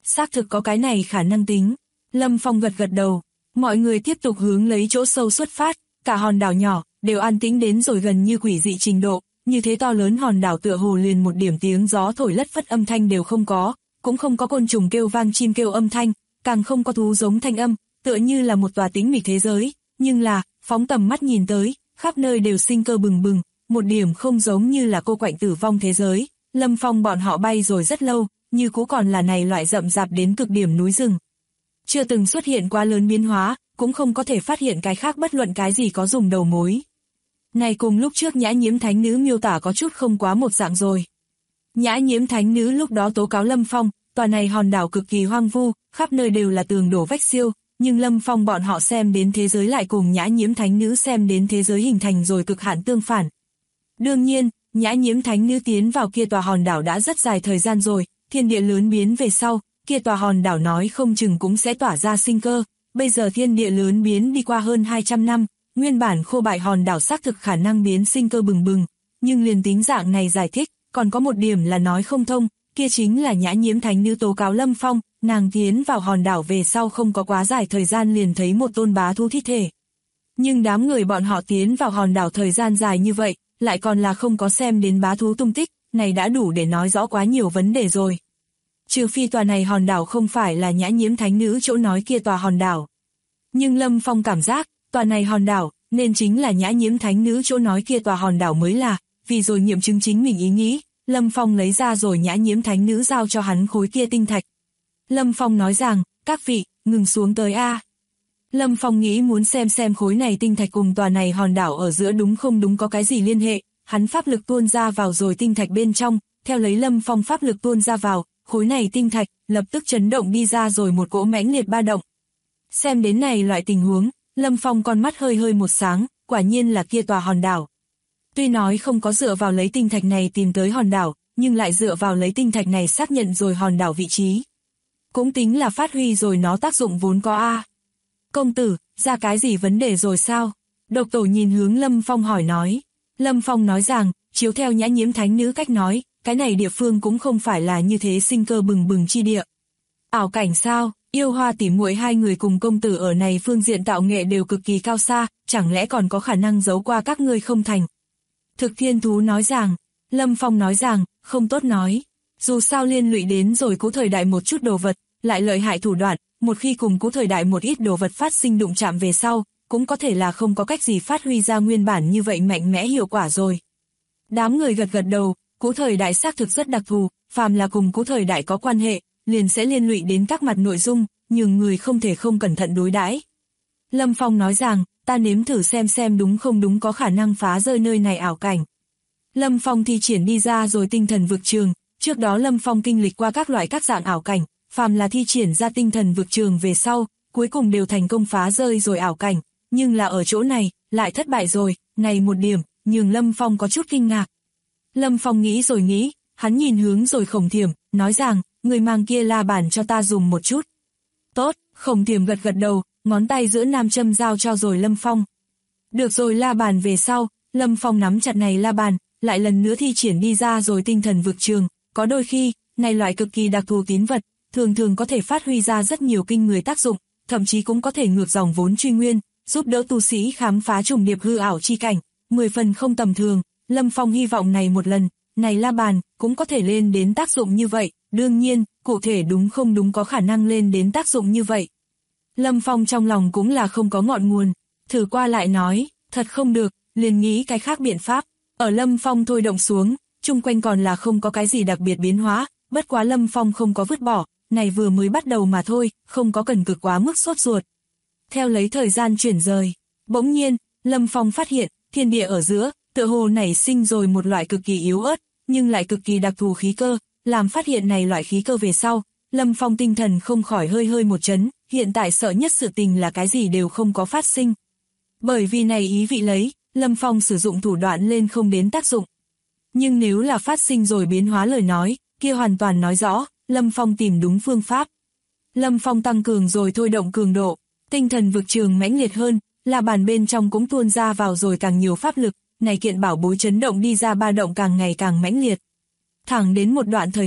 S2: xác thực có cái này khả năng tính. Lâm Phong gật gật đầu, mọi người tiếp tục hướng lấy chỗ sâu xuất phát, cả hòn đảo nhỏ đều an tĩnh đến rồi gần như quỷ dị trình độ, như thế to lớn hòn đảo tựa hồ liền một điểm tiếng gió thổi lất phất âm thanh đều không có, cũng không có côn trùng kêu vang chim kêu âm thanh, càng không có thú giống thanh âm, tựa như là một tòa tĩnh mịch thế giới, nhưng là, phóng tầm mắt nhìn tới, khắp nơi đều sinh cơ bừng bừng, một điểm không giống như là cô quạnh tử vong thế giới. Lâm Phong bọn họ bay rồi rất lâu, như cũ còn là này loại rậm rạp đến cực điểm núi rừng. Chưa từng xuất hiện quá lớn biến hóa, cũng không có thể phát hiện cái khác bất luận cái gì có dùng đầu mối. Này cùng lúc trước Nhã Nhiễm Thánh Nữ miêu tả có chút không quá một dạng rồi. Nhã Nhiễm Thánh Nữ lúc đó tố cáo Lâm Phong, tòa này hòn đảo cực kỳ hoang vu, khắp nơi đều là tường đổ vách siêu, nhưng Lâm Phong bọn họ xem đến thế giới lại cùng Nhã Nhiễm Thánh Nữ xem đến thế giới hình thành rồi cực hạn tương phản. Đương nhiên, Nhã Nhiễm Thánh Nữ tiến vào kia tòa hòn đảo đã rất dài thời gian rồi, thiên địa lớn biến về sau, kia tòa hòn đảo nói không chừng cũng sẽ tỏa ra sinh cơ, bây giờ thiên địa lớn biến đi qua hơn 200 năm, nguyên bản khô bại hòn đảo xác thực khả năng biến sinh cơ bừng bừng, nhưng liền tính dạng này giải thích, còn có một điểm là nói không thông, kia chính là Nhã Nhiễm Thánh Nữ tố cáo Lâm Phong, nàng tiến vào hòn đảo về sau không có quá dài thời gian liền thấy một tôn bá thú thi thể. Nhưng đám người bọn họ tiến vào hòn đảo thời gian dài như vậy, lại còn là không có xem đến bá thú tung tích, này đã đủ để nói rõ quá nhiều vấn đề rồi. Trừ phi tòa này hòn đảo không phải là Nhã Nhiễm Thánh Nữ chỗ nói kia tòa hòn đảo. Nhưng Lâm Phong cảm giác, tòa này hòn đảo, nên chính là Nhã Nhiễm Thánh Nữ chỗ nói kia tòa hòn đảo mới là, vì rồi nghiệm chứng chính mình ý nghĩ, Lâm Phong lấy ra rồi Nhã Nhiễm Thánh Nữ giao cho hắn khối kia tinh thạch. Lâm Phong nói rằng, các vị, ngừng xuống tới a. Lâm Phong nghĩ muốn xem khối này tinh thạch cùng tòa này hòn đảo ở giữa đúng không đúng có cái gì liên hệ, hắn pháp lực tuôn ra vào rồi tinh thạch bên trong, theo lấy Lâm Phong pháp lực tuôn ra vào, khối này tinh thạch lập tức chấn động đi ra rồi một cỗ mãnh liệt ba động. Xem đến này loại tình huống, Lâm Phong con mắt hơi một sáng, quả nhiên là kia tòa hòn đảo. Tuy nói không có dựa vào lấy tinh thạch này tìm tới hòn đảo, nhưng lại dựa vào lấy tinh thạch này xác nhận rồi hòn đảo vị trí. Cũng tính là phát huy rồi nó tác dụng vốn có a. Công tử, ra cái gì vấn đề rồi sao? Độc Tổ nhìn hướng Lâm Phong hỏi nói. Lâm Phong nói rằng, chiếu theo Nhã Nhiễm Thánh Nữ cách nói, cái này địa phương cũng không phải là như thế sinh cơ bừng bừng chi địa. Ảo cảnh sao? Yêu Hoa tỉ muội hai người cùng công tử ở này phương diện tạo nghệ đều cực kỳ cao xa, chẳng lẽ còn có khả năng giấu qua các ngươi không thành? Thực Thiên Thú nói rằng, Lâm Phong nói rằng, không tốt nói. Dù sao liên lụy đến rồi cũ thời đại một chút đồ vật, lại lợi hại thủ đoạn, một khi cùng cũ thời đại một ít đồ vật phát sinh đụng chạm về sau, cũng có thể là không có cách gì phát huy ra nguyên bản như vậy mạnh mẽ hiệu quả rồi. Đám người gật gật đầu, cũ thời đại xác thực rất đặc thù, phàm là cùng cũ thời đại có quan hệ, liền sẽ liên lụy đến các mặt nội dung, nhưng người không thể không cẩn thận đối đãi. Lâm Phong nói rằng, ta nếm thử xem đúng không đúng có khả năng phá rơi nơi này ảo cảnh. Lâm Phong thi triển đi ra rồi tinh thần vực trường, trước đó Lâm Phong kinh lịch qua các loại các dạng ảo cảnh, phàm là thi triển ra tinh thần vực trường về sau, cuối cùng đều thành công phá rơi rồi ảo cảnh, nhưng là ở chỗ này, lại thất bại rồi, này một điểm, nhường Lâm Phong có chút kinh ngạc. Lâm Phong nghĩ rồi nghĩ, hắn nhìn hướng rồi Khổng Thiểm, nói rằng, người mang kia la bàn cho ta dùng một chút. Tốt, Khổng Thiểm gật gật đầu, ngón tay giữa nam châm giao cho rồi Lâm Phong. Được rồi la bàn về sau, Lâm Phong nắm chặt này la bàn, lại lần nữa thi triển đi ra rồi tinh thần vực trường, có đôi khi, này loại cực kỳ đặc thù tín vật, thường có thể phát huy ra rất nhiều kinh người tác dụng, thậm chí cũng có thể ngược dòng vốn truy nguyên, giúp đỡ tu sĩ khám phá trùng điệp hư ảo chi cảnh, 10 phần không tầm thường. Lâm Phong hy vọng này một lần, này la bàn, cũng có thể lên đến tác dụng như vậy, đương nhiên, cụ thể đúng không đúng có khả năng lên đến tác dụng như vậy. Lâm Phong trong lòng cũng là không có ngọn nguồn, thử qua lại nói, thật không được, liền nghĩ cái khác biện pháp, ở Lâm Phong thôi động xuống, chung quanh còn là không có cái gì đặc biệt biến hóa, bất quá Lâm Phong không có vứt bỏ, này vừa mới bắt đầu mà thôi, không có cần cực quá mức sốt ruột. Theo lấy thời gian chuyển rời, bỗng nhiên, Lâm Phong phát hiện, thiên địa ở giữa, tựa hồ nảy sinh rồi một loại cực kỳ yếu ớt, nhưng lại cực kỳ đặc thù khí cơ, làm phát hiện này loại khí cơ về sau, Lâm Phong tinh thần không khỏi hơi một chấn, hiện tại sợ nhất sự tình là cái gì đều không có phát sinh. Bởi vì này ý vị lấy, Lâm Phong sử dụng thủ đoạn lên không đến tác dụng. Nhưng nếu là phát sinh rồi biến hóa lời nói, kia hoàn toàn nói rõ, Lâm Phong tìm đúng phương pháp. Lâm Phong tăng cường rồi thôi động cường độ, tinh thần vực trường mãnh liệt hơn, là bàn bên trong cũng tuôn ra vào rồi càng nhiều pháp lực, này kiện bảo bối chấn động đi ra ba động càng ngày càng mãnh liệt. Thẳng đến một đoạn thời khắc,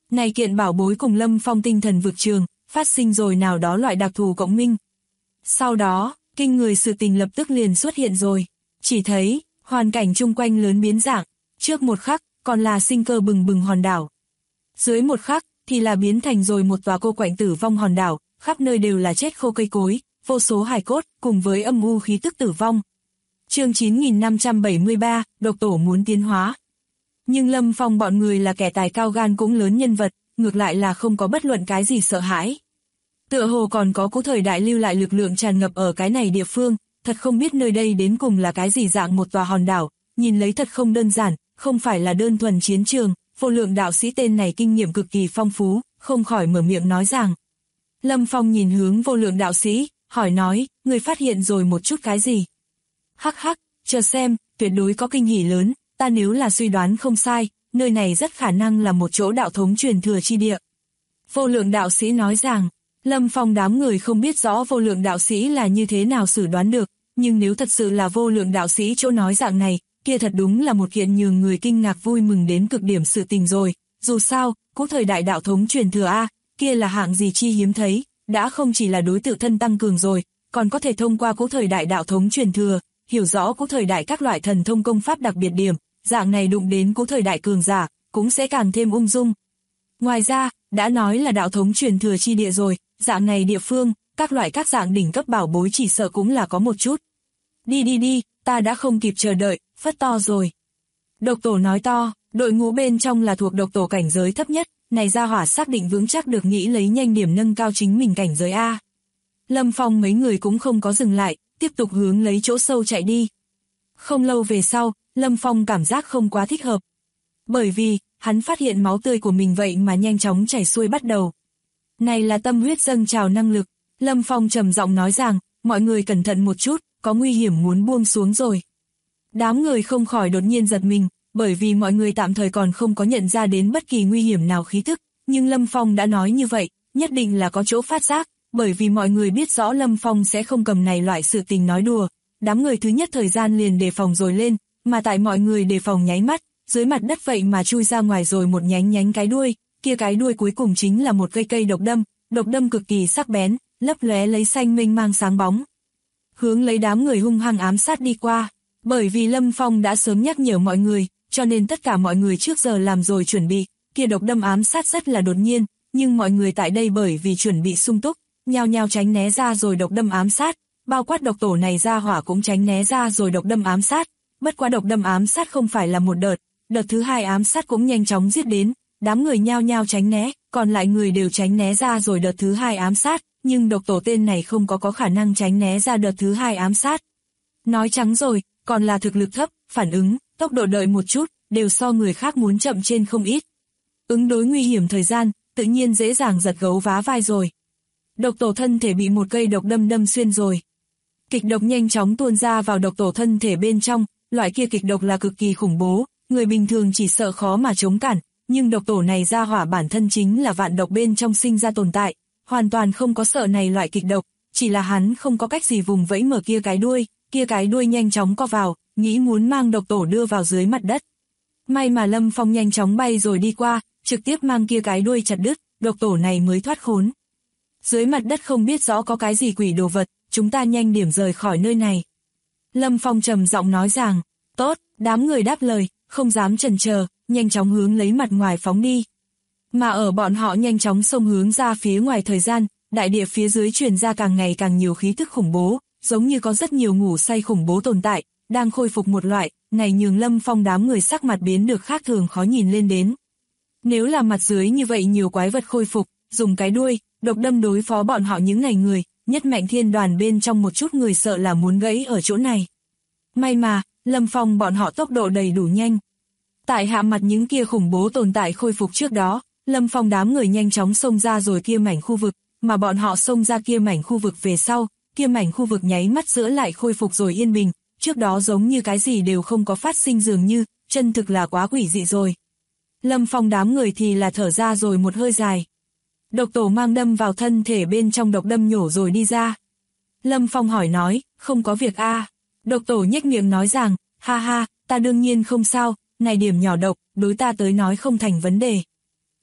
S2: Này kiện bảo bối cùng Lâm Phong tinh thần vực trường, phát sinh rồi nào đó loại đặc thù cộng minh. Sau đó, kinh người sự tình lập tức liền xuất hiện rồi. Chỉ thấy, hoàn cảnh chung quanh lớn biến dạng, trước một khắc, còn là sinh cơ bừng bừng hòn đảo. Dưới một khắc, thì là biến thành rồi một tòa cô quạnh tử vong hòn đảo, khắp nơi đều là chết khô cây cối, vô số hài cốt, cùng với âm u khí tức tử vong. Chương 9573, độc tổ muốn tiến hóa. Nhưng Lâm Phong bọn người là kẻ tài cao gan cũng lớn nhân vật, ngược lại là không có bất luận cái gì sợ hãi. Tựa hồ còn có cỗ thời đại lưu lại lực lượng tràn ngập ở cái này địa phương, thật không biết nơi đây đến cùng là cái gì dạng một tòa hòn đảo, nhìn lấy thật không đơn giản, không phải là đơn thuần chiến trường, vô lượng đạo sĩ tên này kinh nghiệm cực kỳ phong phú, không khỏi mở miệng nói rằng. Lâm Phong nhìn hướng vô lượng đạo sĩ, hỏi nói, người phát hiện rồi một chút cái gì? Hắc hắc, chờ xem, tuyệt đối có kinh hỉ lớn, ta nếu là suy đoán không sai, nơi này rất khả năng là một chỗ đạo thống truyền thừa chi địa. Vô lượng đạo sĩ nói rằng, Lâm Phong đám người không biết rõ vô lượng đạo sĩ là như thế nào xử đoán được, nhưng nếu thật sự là vô lượng đạo sĩ chỗ nói dạng này, kia thật đúng là một kiện nhường người kinh ngạc vui mừng đến cực điểm sự tình rồi, dù sao, cỗ thời đại đạo thống truyền thừa A, kia là hạng gì chi hiếm thấy, đã không chỉ là đối tự thân tăng cường rồi, còn có thể thông qua cỗ thời đại đạo thống truyền thừa, hiểu rõ cỗ thời đại các loại thần thông công pháp đặc biệt điểm, dạng này đụng đến cỗ thời đại cường giả, cũng sẽ càng thêm ung dung. Ngoài ra, đã nói là đạo thống truyền thừa chi địa rồi, dạng này địa phương, các loại các dạng đỉnh cấp bảo bối chỉ sợ cũng là có một chút. Đi, ta đã không kịp chờ đợi, phất to rồi. Độc tổ nói to, đội ngũ bên trong là thuộc độc tổ cảnh giới thấp nhất, này ra hỏa xác định vững chắc được nghĩ lấy nhanh điểm nâng cao chính mình cảnh giới A. Lâm Phong mấy người cũng không có dừng lại, tiếp tục hướng lấy chỗ sâu chạy đi. Không lâu về sau, Lâm Phong cảm giác không quá thích hợp. Bởi vì, hắn phát hiện máu tươi của mình vậy mà nhanh chóng chảy xuôi bắt đầu. Này là tâm huyết dâng trào năng lực, Lâm Phong trầm giọng nói rằng, mọi người cẩn thận một chút, có nguy hiểm muốn buông xuống rồi. Đám người không khỏi đột nhiên giật mình, bởi vì mọi người tạm thời còn không có nhận ra đến bất kỳ nguy hiểm nào khí thức, nhưng Lâm Phong đã nói như vậy, nhất định là có chỗ phát giác, bởi vì mọi người biết rõ Lâm Phong sẽ không cầm này loại sự tình nói đùa. Đám người thứ nhất thời gian liền đề phòng rồi lên, mà tại mọi người đề phòng nháy mắt, dưới mặt đất vậy mà chui ra ngoài rồi một nhánh cái đuôi, kia cái đuôi cuối cùng chính là một cây độc đâm cực kỳ sắc bén, lấp lóe lấy xanh mênh mang sáng bóng. Hướng lấy đám người hung hăng ám sát đi qua, bởi vì Lâm Phong đã sớm nhắc nhở mọi người, cho nên tất cả mọi người trước giờ làm rồi chuẩn bị, kia độc đâm ám sát rất là đột nhiên, nhưng mọi người tại đây bởi vì chuẩn bị sung túc, nhao nhao tránh né ra rồi độc đâm ám sát, bao quát độc tổ này ra hỏa cũng tránh né ra rồi độc đâm ám sát, bất quá độc đâm ám sát không phải là một đợt thứ hai ám sát cũng nhanh chóng giết đến, đám người nhao nhao tránh né, còn lại người đều tránh né ra rồi đợt thứ hai ám sát, nhưng độc tổ tên này không có khả năng tránh né ra đợt thứ hai ám sát. Nói trắng rồi, còn là thực lực thấp, phản ứng, tốc độ đợi một chút, đều so người khác muốn chậm trên không ít. Ứng đối nguy hiểm thời gian, tự nhiên dễ dàng giật gấu vá vai rồi. Độc tổ thân thể bị một cây độc đâm xuyên rồi. Kịch độc nhanh chóng tuôn ra vào độc tổ thân thể bên trong, loại kia kịch độc là cực kỳ khủng bố, người bình thường chỉ sợ khó mà chống cản, nhưng độc tổ này ra hỏa bản thân chính là vạn độc bên trong sinh ra tồn tại, hoàn toàn không có sợ này loại kịch độc, chỉ là hắn không có cách gì vùng vẫy mở kia cái đuôi nhanh chóng co vào, nghĩ muốn mang độc tổ đưa vào dưới mặt đất. May mà Lâm Phong nhanh chóng bay rồi đi qua, trực tiếp mang kia cái đuôi chặt đứt, độc tổ này mới thoát khốn. Dưới mặt đất không biết rõ có cái gì quỷ đồ vật, chúng ta nhanh điểm rời khỏi nơi này. Lâm Phong trầm giọng nói rằng, tốt, đám người đáp lời, không dám chần chờ, nhanh chóng hướng lấy mặt ngoài phóng đi. Mà ở bọn họ nhanh chóng xông hướng ra phía ngoài thời gian, đại địa phía dưới truyền ra càng ngày càng nhiều khí thức khủng bố, giống như có rất nhiều ngủ say khủng bố tồn tại, đang khôi phục một loại, này nhường Lâm Phong đám người sắc mặt biến được khác thường khó nhìn lên đến. Nếu là mặt dưới như vậy nhiều quái vật khôi phục, dùng cái đuôi, độc đâm đối phó bọn họ những ngày người, nhất mạnh thiên đoàn bên trong một chút người sợ là muốn gãy ở chỗ này. May mà, Lâm Phong bọn họ tốc độ đầy đủ nhanh. Tại hạ mặt những kia khủng bố tồn tại khôi phục trước đó, Lâm Phong đám người nhanh chóng xông ra rồi kia mảnh khu vực, mà bọn họ xông ra kia mảnh khu vực về sau, kia mảnh khu vực nháy mắt giữa lại khôi phục rồi yên bình, trước đó giống như cái gì đều không có phát sinh dường như, chân thực là quá quỷ dị rồi. Lâm Phong đám người thì là thở ra rồi một hơi dài. Độc tổ mang đâm vào thân thể bên trong độc đâm nhổ rồi đi ra. Lâm Phong hỏi nói, không có việc a. Độc tổ nhếch miệng nói rằng, ha ha, ta đương nhiên không sao, này điểm nhỏ độc, đối ta tới nói không thành vấn đề.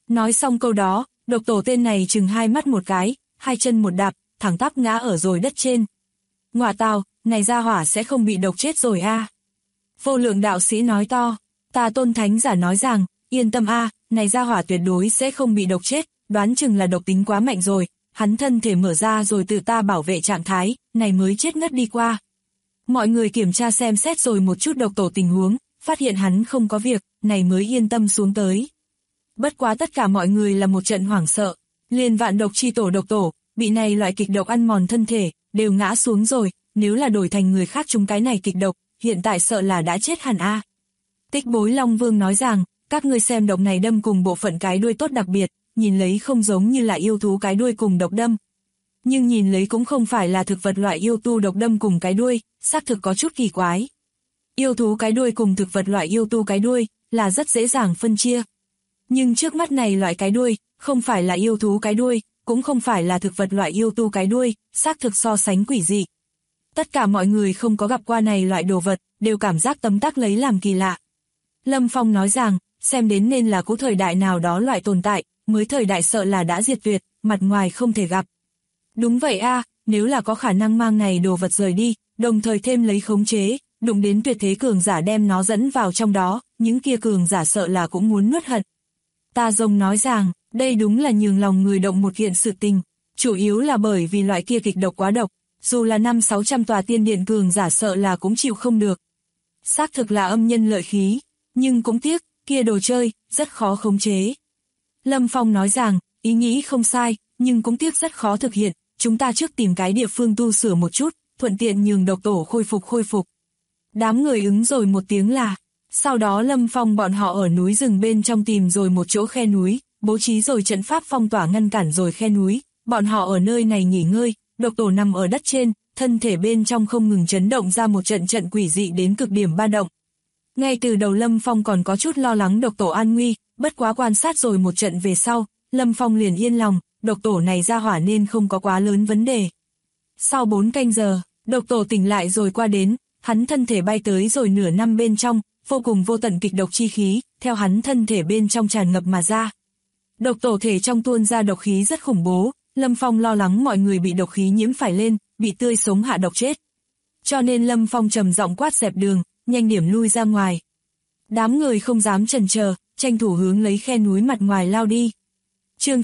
S2: Nói xong câu đó, độc tổ tên này chừng hai mắt một cái, hai chân một đạp, thẳng tắp ngã ở rồi đất trên. Ngọa tào, này gia hỏa sẽ không bị độc chết rồi a. Vô lượng đạo sĩ nói to. Tà Tôn Thánh Giả nói rằng, yên tâm a, này gia hỏa tuyệt đối sẽ không bị độc chết, đoán chừng là độc tính quá mạnh rồi, hắn thân thể mở ra rồi tự ta bảo vệ trạng thái, này mới chết ngất đi qua. Mọi người kiểm tra xem xét rồi một chút độc tổ tình huống, phát hiện hắn không có việc, này mới yên tâm xuống tới. Bất quá tất cả mọi người là một trận hoảng sợ, liền Vạn Độc Chi Tổ độc tổ, bị này loại kịch độc ăn mòn thân thể, đều ngã xuống rồi, nếu là đổi thành người khác chúng cái này kịch độc, hiện tại sợ là đã chết hẳn a. Tích Bối Long Vương nói rằng, các ngươi xem độc này đâm cùng bộ phận cái đuôi tốt đặc biệt, nhìn lấy không giống như là yêu thú cái đuôi cùng độc đâm. Nhưng nhìn lấy cũng không phải là thực vật loại yêu tu độc đâm cùng cái đuôi, xác thực có chút kỳ quái. Yêu thú cái đuôi cùng thực vật loại yêu tu cái đuôi, là rất dễ dàng phân chia. Nhưng trước mắt này loại cái đuôi, không phải là yêu thú cái đuôi, cũng không phải là thực vật loại yêu tu cái đuôi, xác thực so sánh quỷ dị. Tất cả mọi người không có gặp qua này loại đồ vật, đều cảm giác tấm tắc lấy làm kỳ lạ. Lâm Phong nói rằng, xem đến nên là cũ thời đại nào đó loại tồn tại, mới thời đại sợ là đã diệt tuyệt, mặt ngoài không thể gặp. Đúng vậy a, nếu là có khả năng mang này đồ vật rời đi, đồng thời thêm lấy khống chế, đụng đến tuyệt thế cường giả đem nó dẫn vào trong đó, những kia cường giả sợ là cũng muốn nuốt hận. Ta Rồng nói rằng, đây đúng là nhường lòng người động một kiện sự tình, chủ yếu là bởi vì loại kia kịch độc quá độc, dù là 500-600 tòa tiên điện cường giả sợ là cũng chịu không được. Xác thực là âm nhân lợi khí, nhưng cũng tiếc, kia đồ chơi, rất khó khống chế. Lâm Phong nói rằng, ý nghĩ không sai, nhưng cũng tiếc rất khó thực hiện, chúng ta trước tìm cái địa phương tu sửa một chút, thuận tiện nhường độc tổ khôi phục. Đám người ứng rồi một tiếng là, sau đó Lâm Phong bọn họ ở núi rừng bên trong tìm rồi một chỗ khe núi, bố trí rồi trận pháp phong tỏa ngăn cản rồi khe núi, bọn họ ở nơi này nghỉ ngơi, độc tổ nằm ở đất trên, thân thể bên trong không ngừng chấn động ra một trận quỷ dị đến cực điểm ba động. Ngay từ đầu Lâm Phong còn có chút lo lắng độc tổ an nguy, bất quá quan sát rồi một trận về sau, Lâm Phong liền yên lòng, độc tổ này ra hỏa nên không có quá lớn vấn đề. Sau 4 canh giờ, độc tổ tỉnh lại rồi qua đến, hắn thân thể bay tới rồi nửa năm bên trong, vô cùng vô tận kịch độc chi khí, theo hắn thân thể bên trong tràn ngập mà ra. Độc tổ thể trong tuôn ra độc khí rất khủng bố, Lâm Phong lo lắng mọi người bị độc khí nhiễm phải lên, bị tươi sống hạ độc chết. Cho nên Lâm Phong trầm giọng quát dẹp đường, nhanh điểm lui ra ngoài. Đám người không dám chần chờ, tranh thủ hướng lấy khe núi mặt ngoài lao đi. Chương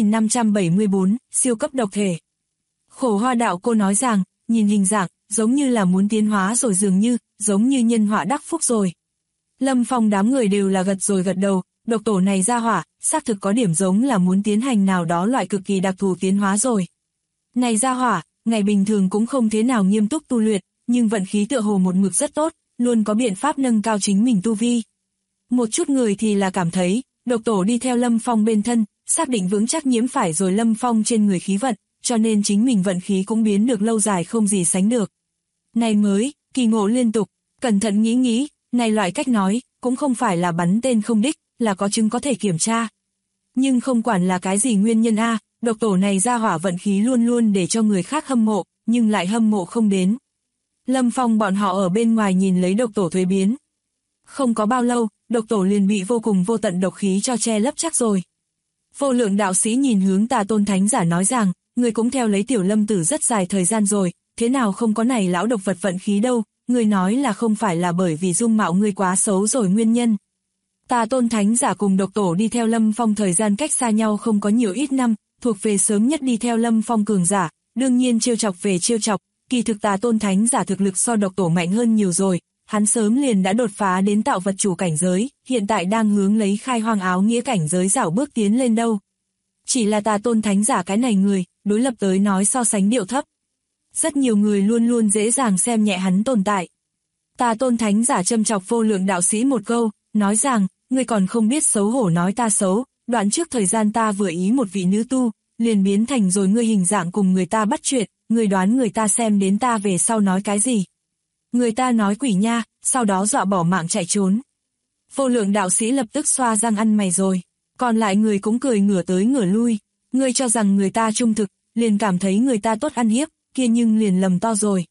S2: 9574, siêu cấp độc thể. Khổ Hoa đạo cô nói rằng, nhìn hình dạng, giống như là muốn tiến hóa rồi dường như, giống như nhân họa đắc phúc rồi. Lâm Phong đám người đều là gật rồi gật đầu, độc tổ này ra hỏa, xác thực có điểm giống là muốn tiến hành nào đó loại cực kỳ đặc thù tiến hóa rồi. Này ra hỏa, ngày bình thường cũng không thế nào nghiêm túc tu luyện, nhưng vận khí tựa hồ một mực rất tốt, luôn có biện pháp nâng cao chính mình tu vi. Một chút người thì là cảm thấy, độc tổ đi theo Lâm Phong bên thân, xác định vững chắc nhiễm phải rồi Lâm Phong trên người khí vận, cho nên chính mình vận khí cũng biến được lâu dài không gì sánh được. Này mới, kỳ ngộ liên tục, cẩn thận nghĩ, này loại cách nói, cũng không phải là bắn tên không đích, là có chứng có thể kiểm tra. Nhưng không quản là cái gì nguyên nhân a, độc tổ này ra hỏa vận khí luôn luôn để cho người khác hâm mộ, nhưng lại hâm mộ không đến. Lâm Phong bọn họ ở bên ngoài nhìn lấy độc tổ thuế biến. Không có bao lâu, độc tổ liền bị vô cùng vô tận độc khí cho che lấp chắc rồi. Vô lượng đạo sĩ nhìn hướng Tà Tôn Thánh Giả nói rằng, người cũng theo lấy Tiểu Lâm Tử rất dài thời gian rồi, thế nào không có này lão độc vật vận khí đâu, người nói là không phải là bởi vì dung mạo người quá xấu rồi nguyên nhân. Tà Tôn Thánh Giả cùng độc tổ đi theo Lâm Phong thời gian cách xa nhau không có nhiều ít năm, thuộc về sớm nhất đi theo Lâm Phong cường giả, đương nhiên trêu chọc về trêu chọc, kỳ thực Tà Tôn Thánh Giả thực lực so độc tổ mạnh hơn nhiều rồi, hắn sớm liền đã đột phá đến tạo vật chủ cảnh giới, hiện tại đang hướng lấy khai hoang áo nghĩa cảnh giới rảo bước tiến lên đâu. Chỉ là Tà Tôn Thánh Giả cái này người, đối lập tới nói so sánh điệu thấp. Rất nhiều người luôn luôn dễ dàng xem nhẹ hắn tồn tại. Tà Tôn Thánh Giả châm chọc vô lượng đạo sĩ một câu, nói rằng, ngươi còn không biết xấu hổ nói ta xấu, đoạn trước thời gian ta vừa ý một vị nữ tu, liền biến thành rồi ngươi hình dạng cùng người ta bắt chuyện, ngươi đoán người ta xem đến ta về sau nói cái gì. Người ta nói quỷ nha, sau đó dọa bỏ mạng chạy trốn. Vô lượng đạo sĩ lập tức xoa răng ăn mày rồi, còn lại người cũng cười ngửa tới ngửa lui, ngươi cho rằng người ta trung thực, liền cảm thấy người ta tốt ăn hiếp, kia nhưng liền lầm to rồi.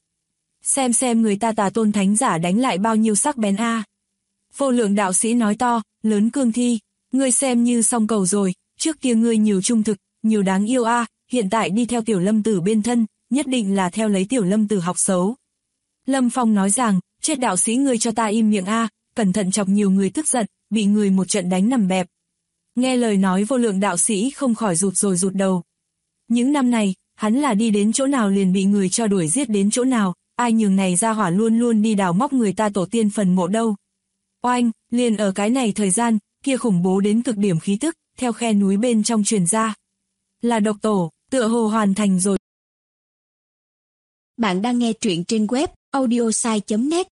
S2: Xem người ta Tà Tôn Thánh Giả đánh lại bao nhiêu sắc bén a. Vô lượng đạo sĩ nói to, lớn cương thi, ngươi xem như xong cầu rồi, trước kia ngươi nhiều trung thực, nhiều đáng yêu a, hiện tại đi theo Tiểu Lâm Tử bên thân, nhất định là theo lấy Tiểu Lâm Tử học xấu. Lâm Phong nói rằng, chết đạo sĩ ngươi cho ta im miệng a, cẩn thận chọc nhiều người tức giận, bị người một trận đánh nằm bẹp. Nghe lời nói Vô Lượng đạo sĩ không khỏi rụt rồi rụt đầu. Những năm này, hắn là đi đến chỗ nào liền bị người cho đuổi giết đến chỗ nào, ai nhường này ra hỏa luôn luôn đi đào móc người ta tổ tiên phần mộ đâu. Oanh, liền ở cái này thời gian, kia khủng bố đến cực điểm khí tức, theo khe núi bên trong truyền ra. Là độc tổ, tựa hồ hoàn thành rồi.
S3: Bạn đang nghe truyện trên web audiosai.net.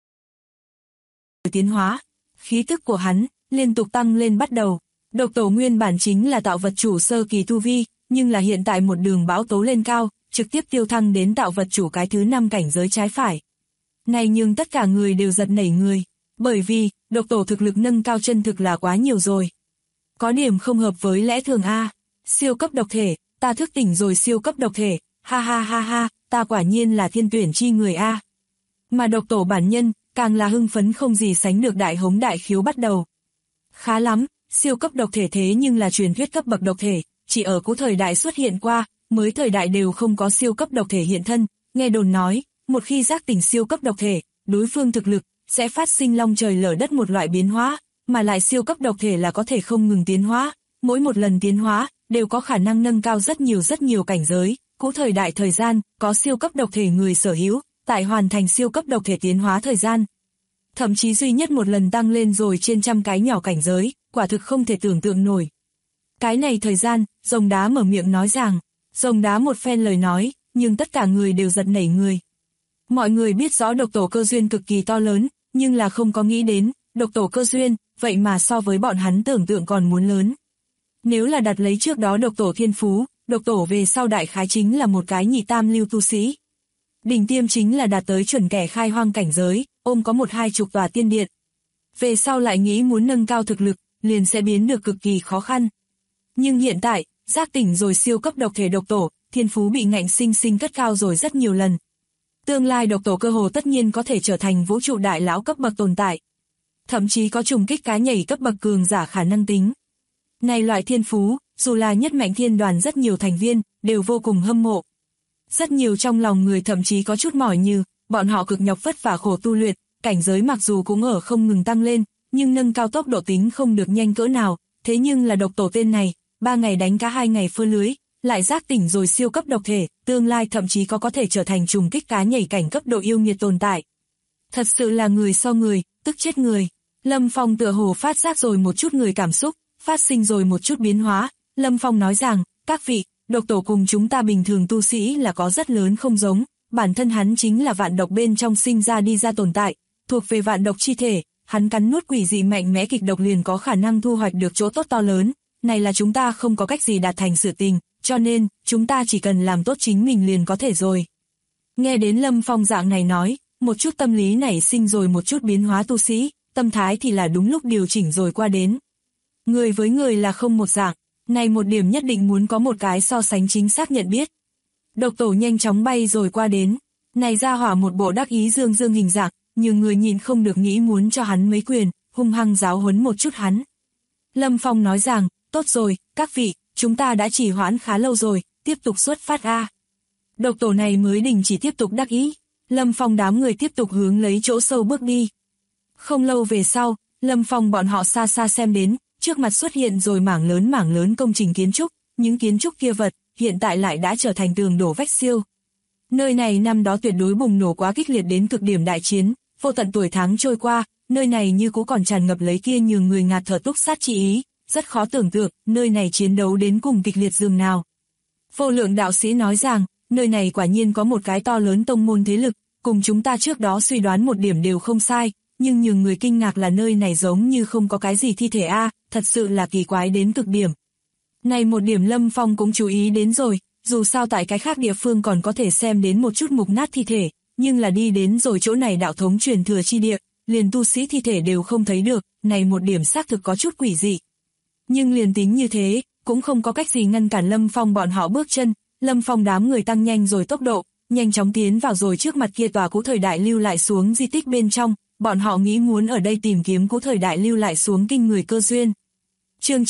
S2: Tiến hóa, khí tức của hắn liên tục tăng lên bắt đầu. Độc tổ nguyên bản chính là tạo vật chủ sơ kỳ tu vi, nhưng là hiện tại một đường bão tố lên cao, trực tiếp tiêu thăng đến tạo vật chủ cái thứ 5 cảnh giới trái phải. Này nhưng tất cả người đều giật nảy người, bởi vì độc tổ thực lực nâng cao chân thực là quá nhiều rồi. Có điểm không hợp với lẽ thường a. Siêu cấp độc thể, ta thức tỉnh rồi siêu cấp độc thể, ha ha ha ha, ta quả nhiên là thiên tuyển chi người a. Mà độc tổ bản nhân, càng là hưng phấn không gì sánh được đại hống đại khiếu bắt đầu. Khá lắm, siêu cấp độc thể thế nhưng là truyền thuyết cấp bậc độc thể, chỉ ở cũ thời đại xuất hiện qua, mới thời đại đều không có siêu cấp độc thể hiện thân, nghe đồn nói, một khi giác tỉnh siêu cấp độc thể, đối phương thực lực sẽ phát sinh long trời lở đất một loại biến hóa, mà lại siêu cấp độc thể là có thể không ngừng tiến hóa, mỗi một lần tiến hóa đều có khả năng nâng cao rất nhiều cảnh giới. Cũ thời đại thời gian, có siêu cấp độc thể người sở hữu, tại hoàn thành siêu cấp độc thể tiến hóa thời gian. Thậm chí duy nhất một lần tăng lên rồi trên trăm cái nhỏ cảnh giới, quả thực không thể tưởng tượng nổi. Cái này thời gian, rồng đá mở miệng nói rằng, rồng đá một phen lời nói, nhưng tất cả người đều giật nảy người. Mọi người biết rõ độc tổ cơ duyên cực kỳ to lớn, nhưng là không có nghĩ đến, độc tổ cơ duyên, vậy mà so với bọn hắn tưởng tượng còn muốn lớn. Nếu là đặt lấy trước đó độc tổ thiên phú, độc tổ về sau đại khái chính là một cái nhị tam lưu tu sĩ. Đỉnh tiêm chính là đạt tới chuẩn kẻ khai hoang cảnh giới, ôm có 1-2 tòa tiên điện. Về sau lại nghĩ muốn nâng cao thực lực, liền sẽ biến được cực kỳ khó khăn. Nhưng hiện tại, giác tỉnh rồi siêu cấp độc thể độc tổ, thiên phú bị ngạnh sinh cất cao rồi rất nhiều lần. Tương lai độc tổ cơ hồ tất nhiên có thể trở thành vũ trụ đại lão cấp bậc tồn tại. Thậm chí có trùng kích cá nhảy cấp bậc cường giả khả năng tính. Này loại thiên phú, dù là nhất mạnh thiên đoàn rất nhiều thành viên, đều vô cùng hâm mộ. Rất nhiều trong lòng người thậm chí có chút mỏi như, bọn họ cực nhọc vất vả khổ tu luyện, cảnh giới mặc dù cũng ở không ngừng tăng lên, nhưng nâng cao tốc độ tính không được nhanh cỡ nào, thế nhưng là độc tổ tên này, 3 ngày đánh cá 2 ngày phơ lưới, lại giác tỉnh rồi siêu cấp độc thể, tương lai thậm chí có thể trở thành trùng kích cá nhảy cảnh cấp độ yêu nghiệt tồn tại. Thật sự là người so người, tức chết người. Lâm Phong tựa hồ phát giác rồi một chút người cảm xúc, phát sinh rồi một chút biến hóa. Lâm Phong nói rằng, các vị, độc tổ cùng chúng ta bình thường tu sĩ là có rất lớn không giống, bản thân hắn chính là vạn độc bên trong sinh ra đi ra tồn tại, thuộc về vạn độc chi thể, hắn cắn nuốt quỷ dị mạnh mẽ kịch độc liền có khả năng thu hoạch được chỗ tốt to lớn, này là chúng ta không có cách gì đạt thành sự tình, cho nên, chúng ta chỉ cần làm tốt chính mình liền có thể rồi. Nghe đến Lâm Phong dạng này nói, một chút tâm lý nảy sinh rồi một chút biến hóa tu sĩ, tâm thái thì là đúng lúc điều chỉnh rồi qua đến. Người với người là không một dạng, này một điểm nhất định muốn có một cái so sánh chính xác nhận biết. Độc tổ nhanh chóng bay rồi qua đến, này ra hỏa một bộ đắc ý dương hình dạng, nhưng người nhìn không được nghĩ muốn cho hắn mấy quyền, hung hăng giáo huấn một chút hắn. Lâm Phong nói rằng, tốt rồi, các vị, chúng ta đã trì hoãn khá lâu rồi, tiếp tục xuất phát a. Độc tổ này mới đình chỉ tiếp tục đắc ý, Lâm Phong đám người tiếp tục hướng lấy chỗ sâu bước đi. Không lâu về sau, Lâm Phong bọn họ xa xa xem đến, trước mặt xuất hiện rồi mảng lớn công trình kiến trúc, những kiến trúc kia vật, hiện tại lại đã trở thành tường đổ vách siêu. Nơi này năm đó tuyệt đối bùng nổ quá kích liệt đến cực điểm đại chiến, vô tận tuổi tháng trôi qua, nơi này như cũ còn tràn ngập lấy kia nhường người ngạt thở túc sát chi ý, rất khó tưởng tượng, nơi này chiến đấu đến cùng kịch liệt dường nào. Vô Lượng đạo sĩ nói rằng, nơi này quả nhiên có một cái to lớn tông môn thế lực, cùng chúng ta trước đó suy đoán một điểm đều không sai, nhưng nhường người kinh ngạc là nơi này giống như không có cái gì thi thể a, thật sự là kỳ quái đến cực điểm. Này một điểm Lâm Phong cũng chú ý đến rồi, dù sao tại cái khác địa phương còn có thể xem đến một chút mục nát thi thể, nhưng là đi đến rồi chỗ này đạo thống truyền thừa chi địa, liền tu sĩ thi thể đều không thấy được, này một điểm xác thực có chút quỷ dị. Nhưng liền tính như thế, cũng không có cách gì ngăn cản Lâm Phong bọn họ bước chân, Lâm Phong đám người tăng nhanh rồi tốc độ, nhanh chóng tiến vào rồi trước mặt kia tòa cũ thời đại lưu lại xuống di tích bên trong, bọn họ nghĩ muốn ở đây tìm kiếm cũ thời đại lưu lại xuống kinh người cơ duyên. Chương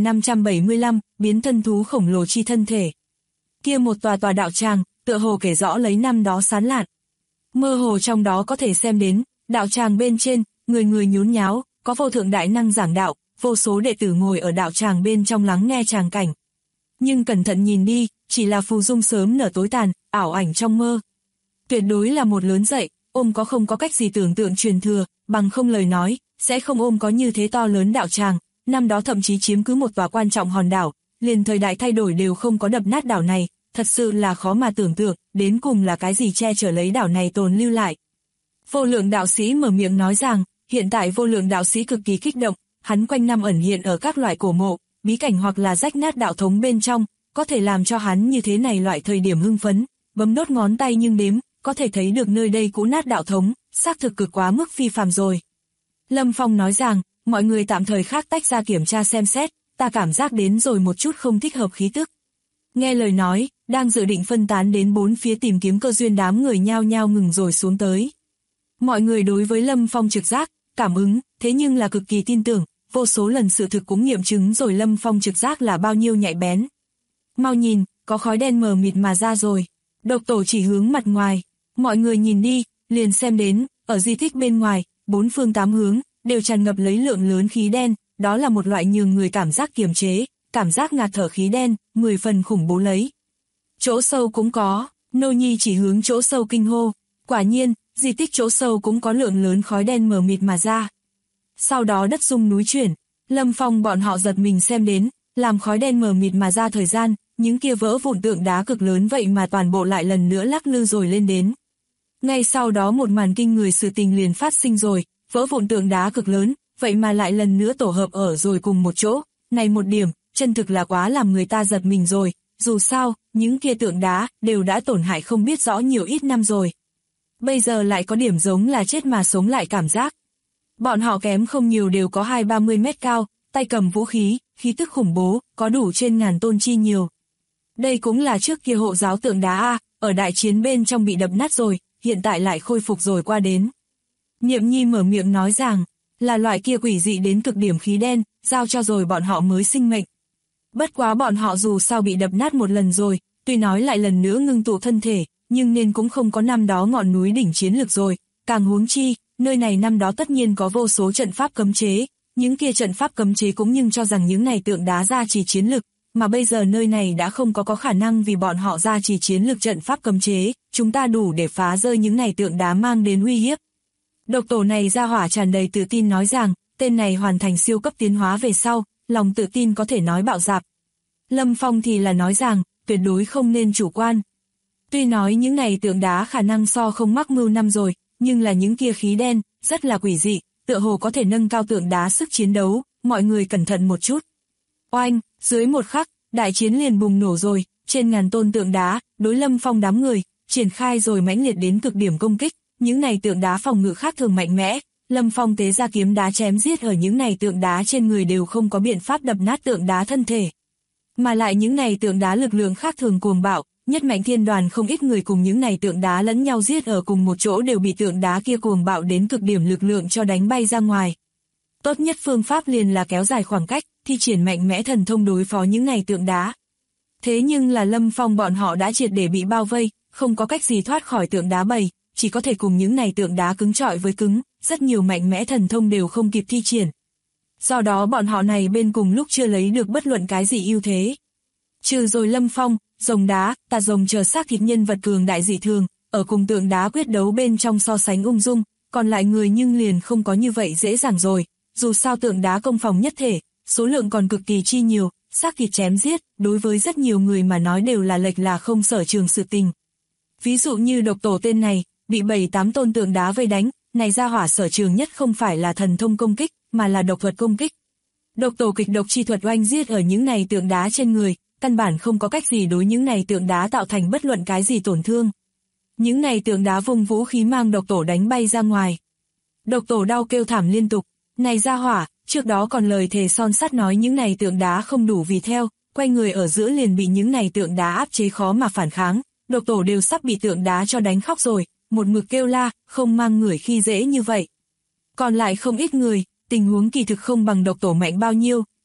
S2: 9575, biến thân thú khổng lồ chi thân thể. Kia một tòa đạo tràng, tựa hồ kể rõ lấy năm đó sán lạn. Mơ hồ trong đó có thể xem đến, đạo tràng bên trên, người người nhốn nháo, có vô thượng đại năng giảng đạo, vô số đệ tử ngồi ở đạo tràng bên trong lắng nghe tràng cảnh. Nhưng cẩn thận nhìn đi, chỉ là phù dung sớm nở tối tàn, ảo ảnh trong mơ. Tuyệt đối là một lớn dậy, không có cách gì tưởng tượng truyền thừa, bằng không lời nói, sẽ không có như thế to lớn đạo tràng, năm đó thậm chí chiếm cứ một tòa quan trọng hòn đảo, liền thời đại thay đổi đều không có đập nát đảo này, thật sự là khó mà tưởng tượng, đến cùng là cái gì che chở lấy đảo này tồn lưu lại. Vô lượng đạo sĩ mở miệng nói rằng, hiện tại vô lượng đạo sĩ cực kỳ kích động, hắn quanh năm ẩn hiện ở các loại cổ mộ, bí cảnh hoặc là rách nát đạo thống bên trong, có thể làm cho hắn như thế này loại thời điểm hưng phấn, bấm đốt ngón tay nhưng đếm, có thể thấy được nơi đây cũ nát đạo thống, xác thực cực quá mức phi phàm rồi. Lâm Phong nói rằng, mọi người tạm thời khác tách ra kiểm tra xem xét, ta cảm giác đến rồi một chút không thích hợp khí tức. Nghe lời nói, đang dự định phân tán đến bốn phía tìm kiếm cơ duyên đám người nhao nhao ngừng rồi xuống tới. Mọi người đối với Lâm Phong trực giác, cảm ứng, thế nhưng là cực kỳ tin tưởng, vô số lần sự thực cũng nghiệm chứng rồi Lâm Phong trực giác là bao nhiêu nhạy bén. Mau nhìn, có khói đen mờ mịt mà ra rồi. Độc tổ chỉ hướng mặt ngoài. Mọi người nhìn đi, liền xem đến, ở di tích bên ngoài, bốn phương tám hướng, đều tràn ngập lấy lượng lớn khí đen, đó là một loại nhường người cảm giác kiềm chế, cảm giác ngạt thở khí đen, 10 phần khủng bố lấy. Chỗ sâu cũng có, Nô Nhi chỉ hướng chỗ sâu kinh hô, quả nhiên, di tích chỗ sâu cũng có lượng lớn khói đen mờ mịt mà ra. Sau đó đất rung núi chuyển, Lâm Phong bọn họ giật mình xem đến, làm khói đen mờ mịt mà ra thời gian, những kia vỡ vụn tượng đá cực lớn vậy mà toàn bộ lại lần nữa lắc lư rồi lên đến. Ngay sau đó một màn kinh người sự tình liền phát sinh rồi, vỡ vụn tượng đá cực lớn, vậy mà lại lần nữa tổ hợp ở rồi cùng một chỗ, này một điểm, chân thực là quá làm người ta giật mình rồi, dù sao, những kia tượng đá đều đã tổn hại không biết rõ nhiều ít năm rồi. Bây giờ lại có điểm giống là chết mà sống lại cảm giác. Bọn họ kém không nhiều đều có 20-30 mét cao, tay cầm vũ khí, khí tức khủng bố, có đủ trên ngàn tôn chi nhiều. Đây cũng là trước kia hộ giáo tượng đá A, ở đại chiến bên trong bị đập nát rồi, hiện tại lại khôi phục rồi qua đến. Niệm Nhi mở miệng nói rằng, là loại kia quỷ dị đến cực điểm khí đen, giao cho rồi bọn họ mới sinh mệnh. Bất quá bọn họ dù sao bị đập nát một lần rồi, tuy nói lại lần nữa ngưng tụ thân thể, nhưng nên cũng không có năm đó ngọn núi đỉnh chiến lực rồi, càng huống chi, nơi này năm đó tất nhiên có vô số trận pháp cấm chế, những kia trận pháp cấm chế cũng nhưng cho rằng những này tượng đá gia trì chiến lực, mà bây giờ nơi này đã không có khả năng vì bọn họ gia trì chiến lực trận pháp cấm chế, chúng ta đủ để phá rơi những này tượng đá mang đến uy hiếp. Độc tổ này ra hỏa tràn đầy tự tin nói rằng, tên này hoàn thành siêu cấp tiến hóa về sau, lòng tự tin có thể nói bạo dạp. Lâm Phong thì là nói rằng, tuyệt đối không nên chủ quan. Tuy nói những này tượng đá khả năng so không mắc mưu năm rồi, nhưng là những kia khí đen, rất là quỷ dị, tựa hồ có thể nâng cao tượng đá sức chiến đấu, mọi người cẩn thận một chút. Oanh, dưới một khắc, đại chiến liền bùng nổ rồi, trên ngàn tôn tượng đá, đối Lâm Phong đám người, triển khai rồi mãnh liệt đến cực điểm công kích, những này tượng đá phòng ngự khác thường mạnh mẽ, Lâm Phong tế ra kiếm đá chém giết ở những này tượng đá trên người đều không có biện pháp đập nát tượng đá thân thể. Mà lại những này tượng đá lực lượng khác thường cuồng bạo, nhất mạnh thiên đoàn không ít người cùng những này tượng đá lẫn nhau giết ở cùng một chỗ đều bị tượng đá kia cuồng bạo đến cực điểm lực lượng cho đánh bay ra ngoài. Tốt nhất phương pháp liền là kéo dài khoảng cách, thi triển mạnh mẽ thần thông đối phó những này tượng đá. Thế nhưng là Lâm Phong bọn họ đã triệt để bị bao vây, không có cách gì thoát khỏi tượng đá bầy, chỉ có thể cùng những này tượng đá cứng chọi với cứng, rất nhiều mạnh mẽ thần thông đều không kịp thi triển. Do đó bọn họ này bên cùng lúc chưa lấy được bất luận cái gì ưu thế. Trừ rồi Lâm Phong, rồng đá, tà rồng chờ xác thịt nhân vật cường đại dị thường, ở cùng tượng đá quyết đấu bên trong so sánh ung dung, còn lại người nhưng liền không có như vậy dễ dàng rồi, dù sao tượng đá công phòng nhất thể, số lượng còn cực kỳ chi nhiều, xác thịt chém giết, đối với rất nhiều người mà nói đều là lệch là không sở trường sự tình. Ví dụ như độc tổ tên này, bị 7-8 tôn tượng đá vây đánh, này ra hỏa sở trường nhất không phải là thần thông công kích, mà là độc thuật công kích. Độc tổ kịch độc chi thuật oanh giết ở những này tượng đá trên người, căn bản không có cách gì đối những này tượng đá tạo thành bất luận cái gì tổn thương. Những này tượng đá vùng vũ khí mang độc tổ đánh bay ra ngoài. Độc tổ đau kêu thảm liên tục, này ra hỏa, trước đó còn lời thề son sắt nói những này tượng đá không đủ vì theo, quay người ở giữa liền bị những này tượng đá áp chế khó mà phản kháng, độc tổ đều sắp bị tượng đá cho đánh khóc rồi, một mực kêu la, không mang người khi dễ như vậy. Còn lại không ít người, tình huống kỳ thực không bằng độc tổ mạnh bao nhiêu,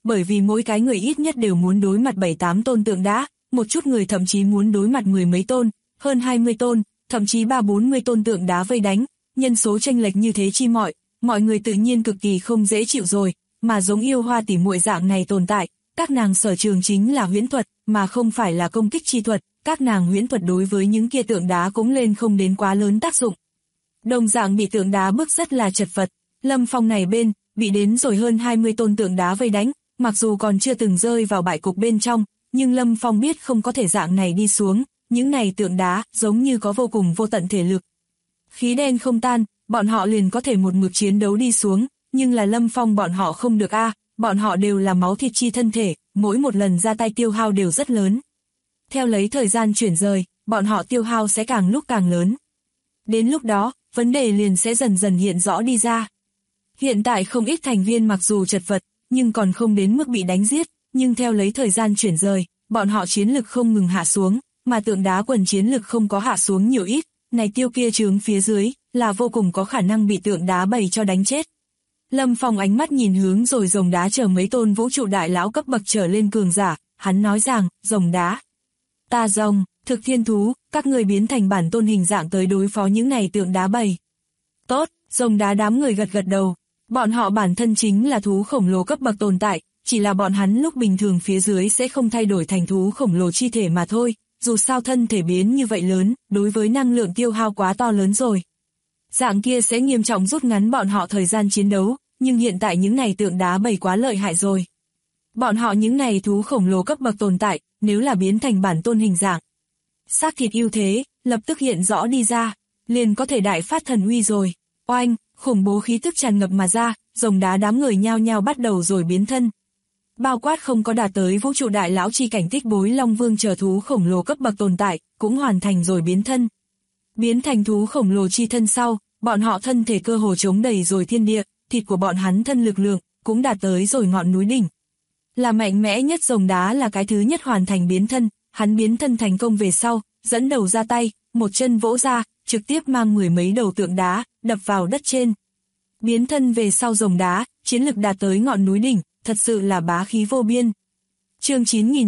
S2: bởi vì mỗi cái người ít nhất đều muốn đối mặt 7-8 tôn tượng đá, một chút người thậm chí muốn đối mặt 10 mấy tôn, hơn 20 tôn, thậm chí 30-40 tôn tượng đá vây đánh, nhân số chênh lệch như thế chi mọi người tự nhiên cực kỳ không dễ chịu rồi, mà giống yêu hoa tỉ muội dạng này tồn tại, các nàng sở trường chính là huyễn thuật, mà không phải là công kích chi thuật, các nàng huyễn thuật đối với những kia tượng đá cũng lên không đến quá lớn tác dụng. Đồng dạng bị tượng đá bức rất là chật vật, Lâm Phong này bên, bị đến rồi hơn 20 tôn tượng đá vây đánh, mặc dù còn chưa từng rơi vào bại cục bên trong, nhưng Lâm Phong biết không có thể dạng này đi xuống, những này tượng đá giống như có vô cùng vô tận thể lực. Khí đen không tan, bọn họ liền có thể một mực chiến đấu đi xuống, nhưng là Lâm Phong bọn họ không được bọn họ đều là máu thịt chi thân thể, mỗi một lần ra tay tiêu hao đều rất lớn. Theo lấy thời gian chuyển rời, bọn họ tiêu hao sẽ càng lúc càng lớn. Đến lúc đó, vấn đề liền sẽ dần dần hiện rõ đi ra. Hiện tại không ít thành viên mặc dù chật vật, nhưng còn không đến mức bị đánh giết, nhưng theo lấy thời gian chuyển rời, bọn họ chiến lực không ngừng hạ xuống, mà tượng đá quần chiến lực không có hạ xuống nhiều ít, này tiêu kia trướng phía dưới, là vô cùng có khả năng bị tượng đá bầy cho đánh chết. Lâm Phong ánh mắt nhìn hướng rồi rồng đá chờ mấy tôn vũ trụ đại lão cấp bậc trở lên cường giả, hắn nói rằng, rồng đá. Ta rồng, thực thiên thú, các người biến thành bản tôn hình dạng tới đối phó những này tượng đá bầy. Tốt, rồng đá đám người gật gật đầu, bọn họ bản thân chính là thú khổng lồ cấp bậc tồn tại, chỉ là bọn hắn lúc bình thường phía dưới sẽ không thay đổi thành thú khổng lồ chi thể mà thôi, dù sao thân thể biến như vậy lớn, đối với năng lượng tiêu hao quá to lớn rồi. Dạng kia sẽ nghiêm trọng rút ngắn bọn họ thời gian chiến đấu, nhưng hiện tại những này tượng đá bầy quá lợi hại rồi. Bọn họ những này thú khổng lồ cấp bậc tồn tại, nếu là biến thành bản tôn hình dạng, xác thịt ưu thế, lập tức hiện rõ đi ra, liền có thể đại phát thần uy rồi. Oanh, khủng bố khí tức tràn ngập mà ra, rồng đá đám người nhao nhao bắt đầu rồi biến thân. Bao quát không có đạt tới vũ trụ đại lão chi cảnh Tích Bối Long Vương chờ thú khổng lồ cấp bậc tồn tại, cũng hoàn thành rồi biến thân. Biến thành thú khổng lồ chi thân sau, bọn họ thân thể cơ hồ chống đầy rồi thiên địa, thịt của bọn hắn thân lực lượng, cũng đạt tới rồi ngọn núi đỉnh. Là mạnh mẽ nhất rồng đá là cái thứ nhất hoàn thành biến thân, hắn biến thân thành công về sau, dẫn đầu ra tay, một chân vỗ ra, trực tiếp mang 10 mấy đầu tượng đá, đập vào đất trên. Biến thân về sau rồng đá, chiến lực đạt tới ngọn núi đỉnh, thật sự là bá khí vô biên. Chương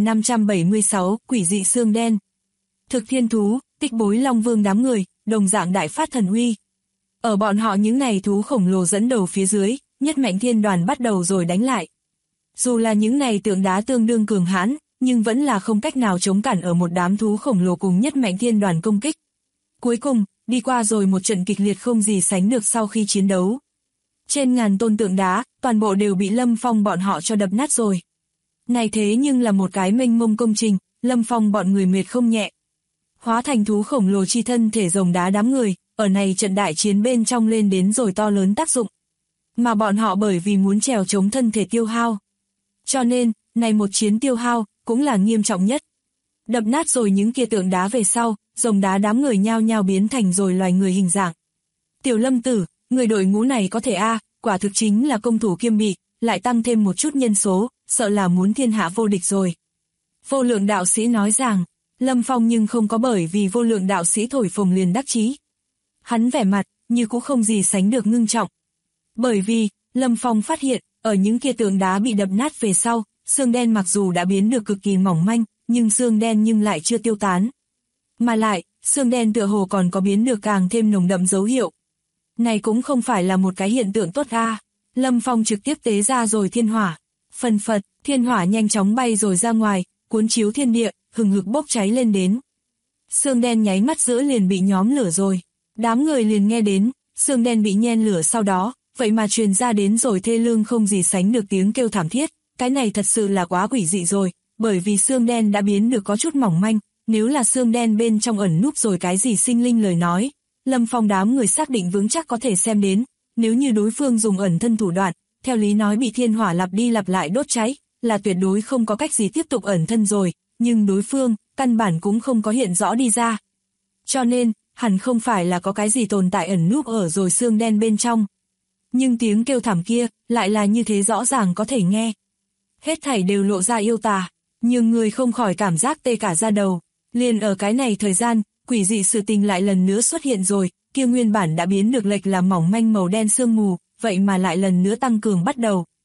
S2: 9576, quỷ dị xương đen. Thực thiên thú, Tích Bối Long Vương đám người, đồng dạng đại phát thần uy. Ở bọn họ những này thú khổng lồ dẫn đầu phía dưới, nhất mạnh thiên đoàn bắt đầu rồi đánh lại. Dù là những này tượng đá tương đương cường hãn, nhưng vẫn là không cách nào chống cản ở một đám thú khổng lồ cùng nhất mạnh thiên đoàn công kích. Cuối cùng, đi qua rồi một trận kịch liệt không gì sánh được sau khi chiến đấu. Trên ngàn tôn tượng đá, toàn bộ đều bị Lâm Phong bọn họ cho đập nát rồi. Này thế nhưng là một cái mênh mông công trình, Lâm Phong bọn người mệt không nhẹ. Hóa thành thú khổng lồ chi thân thể rồng đá đám người, ở này trận đại chiến bên trong lên đến rồi to lớn tác dụng. Mà bọn họ bởi vì muốn trèo chống thân thể tiêu hao. Cho nên, này một chiến tiêu hao, cũng là nghiêm trọng nhất. Đập nát rồi những kia tượng đá về sau, rồng đá đám người nhao nhao biến thành rồi loài người hình dạng. Tiểu Lâm tử, người đội ngũ này có thể quả thực chính là công thủ kiêm bị, lại tăng thêm một chút nhân số, sợ là muốn thiên hạ vô địch rồi. Vô lượng đạo sĩ nói rằng, Lâm Phong nhưng không có bởi vì vô lượng đạo sĩ thổi phồng liền đắc chí. Hắn vẻ mặt, như cũng không gì sánh được ngưng trọng. Bởi vì, Lâm Phong phát hiện, ở những kia tượng đá bị đập nát về sau, xương đen mặc dù đã biến được cực kỳ mỏng manh, nhưng xương đen nhưng lại chưa tiêu tán. Mà lại, xương đen tựa hồ còn có biến được càng thêm nồng đậm dấu hiệu. Này cũng không phải là một cái hiện tượng tốt Lâm Phong trực tiếp tế ra rồi thiên hỏa. Phần phật, thiên hỏa nhanh chóng bay rồi ra ngoài, cuốn chiếu thiên địa, hừng hực bốc cháy lên đến. Xương đen nháy mắt giữa liền bị nhóm lửa rồi. Đám người liền nghe đến, xương đen bị nhen lửa sau đó, vậy mà truyền ra đến rồi thê lương không gì sánh được tiếng kêu thảm thiết. Cái này thật sự là quá quỷ dị rồi, bởi vì xương đen đã biến được có chút mỏng manh, nếu là xương đen bên trong ẩn núp rồi cái gì sinh linh lời nói. Lâm Phong đám người xác định vững chắc có thể xem đến, nếu như đối phương dùng ẩn thân thủ đoạn, theo lý nói bị thiên hỏa lặp đi lặp lại đốt cháy, là tuyệt đối không có cách gì tiếp tục ẩn thân rồi, nhưng đối phương, căn bản cũng không có hiện rõ đi ra. Cho nên, hẳn không phải là có cái gì tồn tại ẩn núp ở rồi xương đen bên trong. Nhưng tiếng kêu thảm kia, lại là như thế rõ ràng có thể nghe. Hết thảy đều lộ ra yêu tà, nhưng người không khỏi cảm giác tê cả da đầu. Liền ở cái này thời gian, quỷ dị sự tình lại lần nữa xuất hiện rồi, kia nguyên bản đã biến được lệch là mỏng manh màu đen sương mù, vậy mà lại lần nữa tăng cường bắt đầu.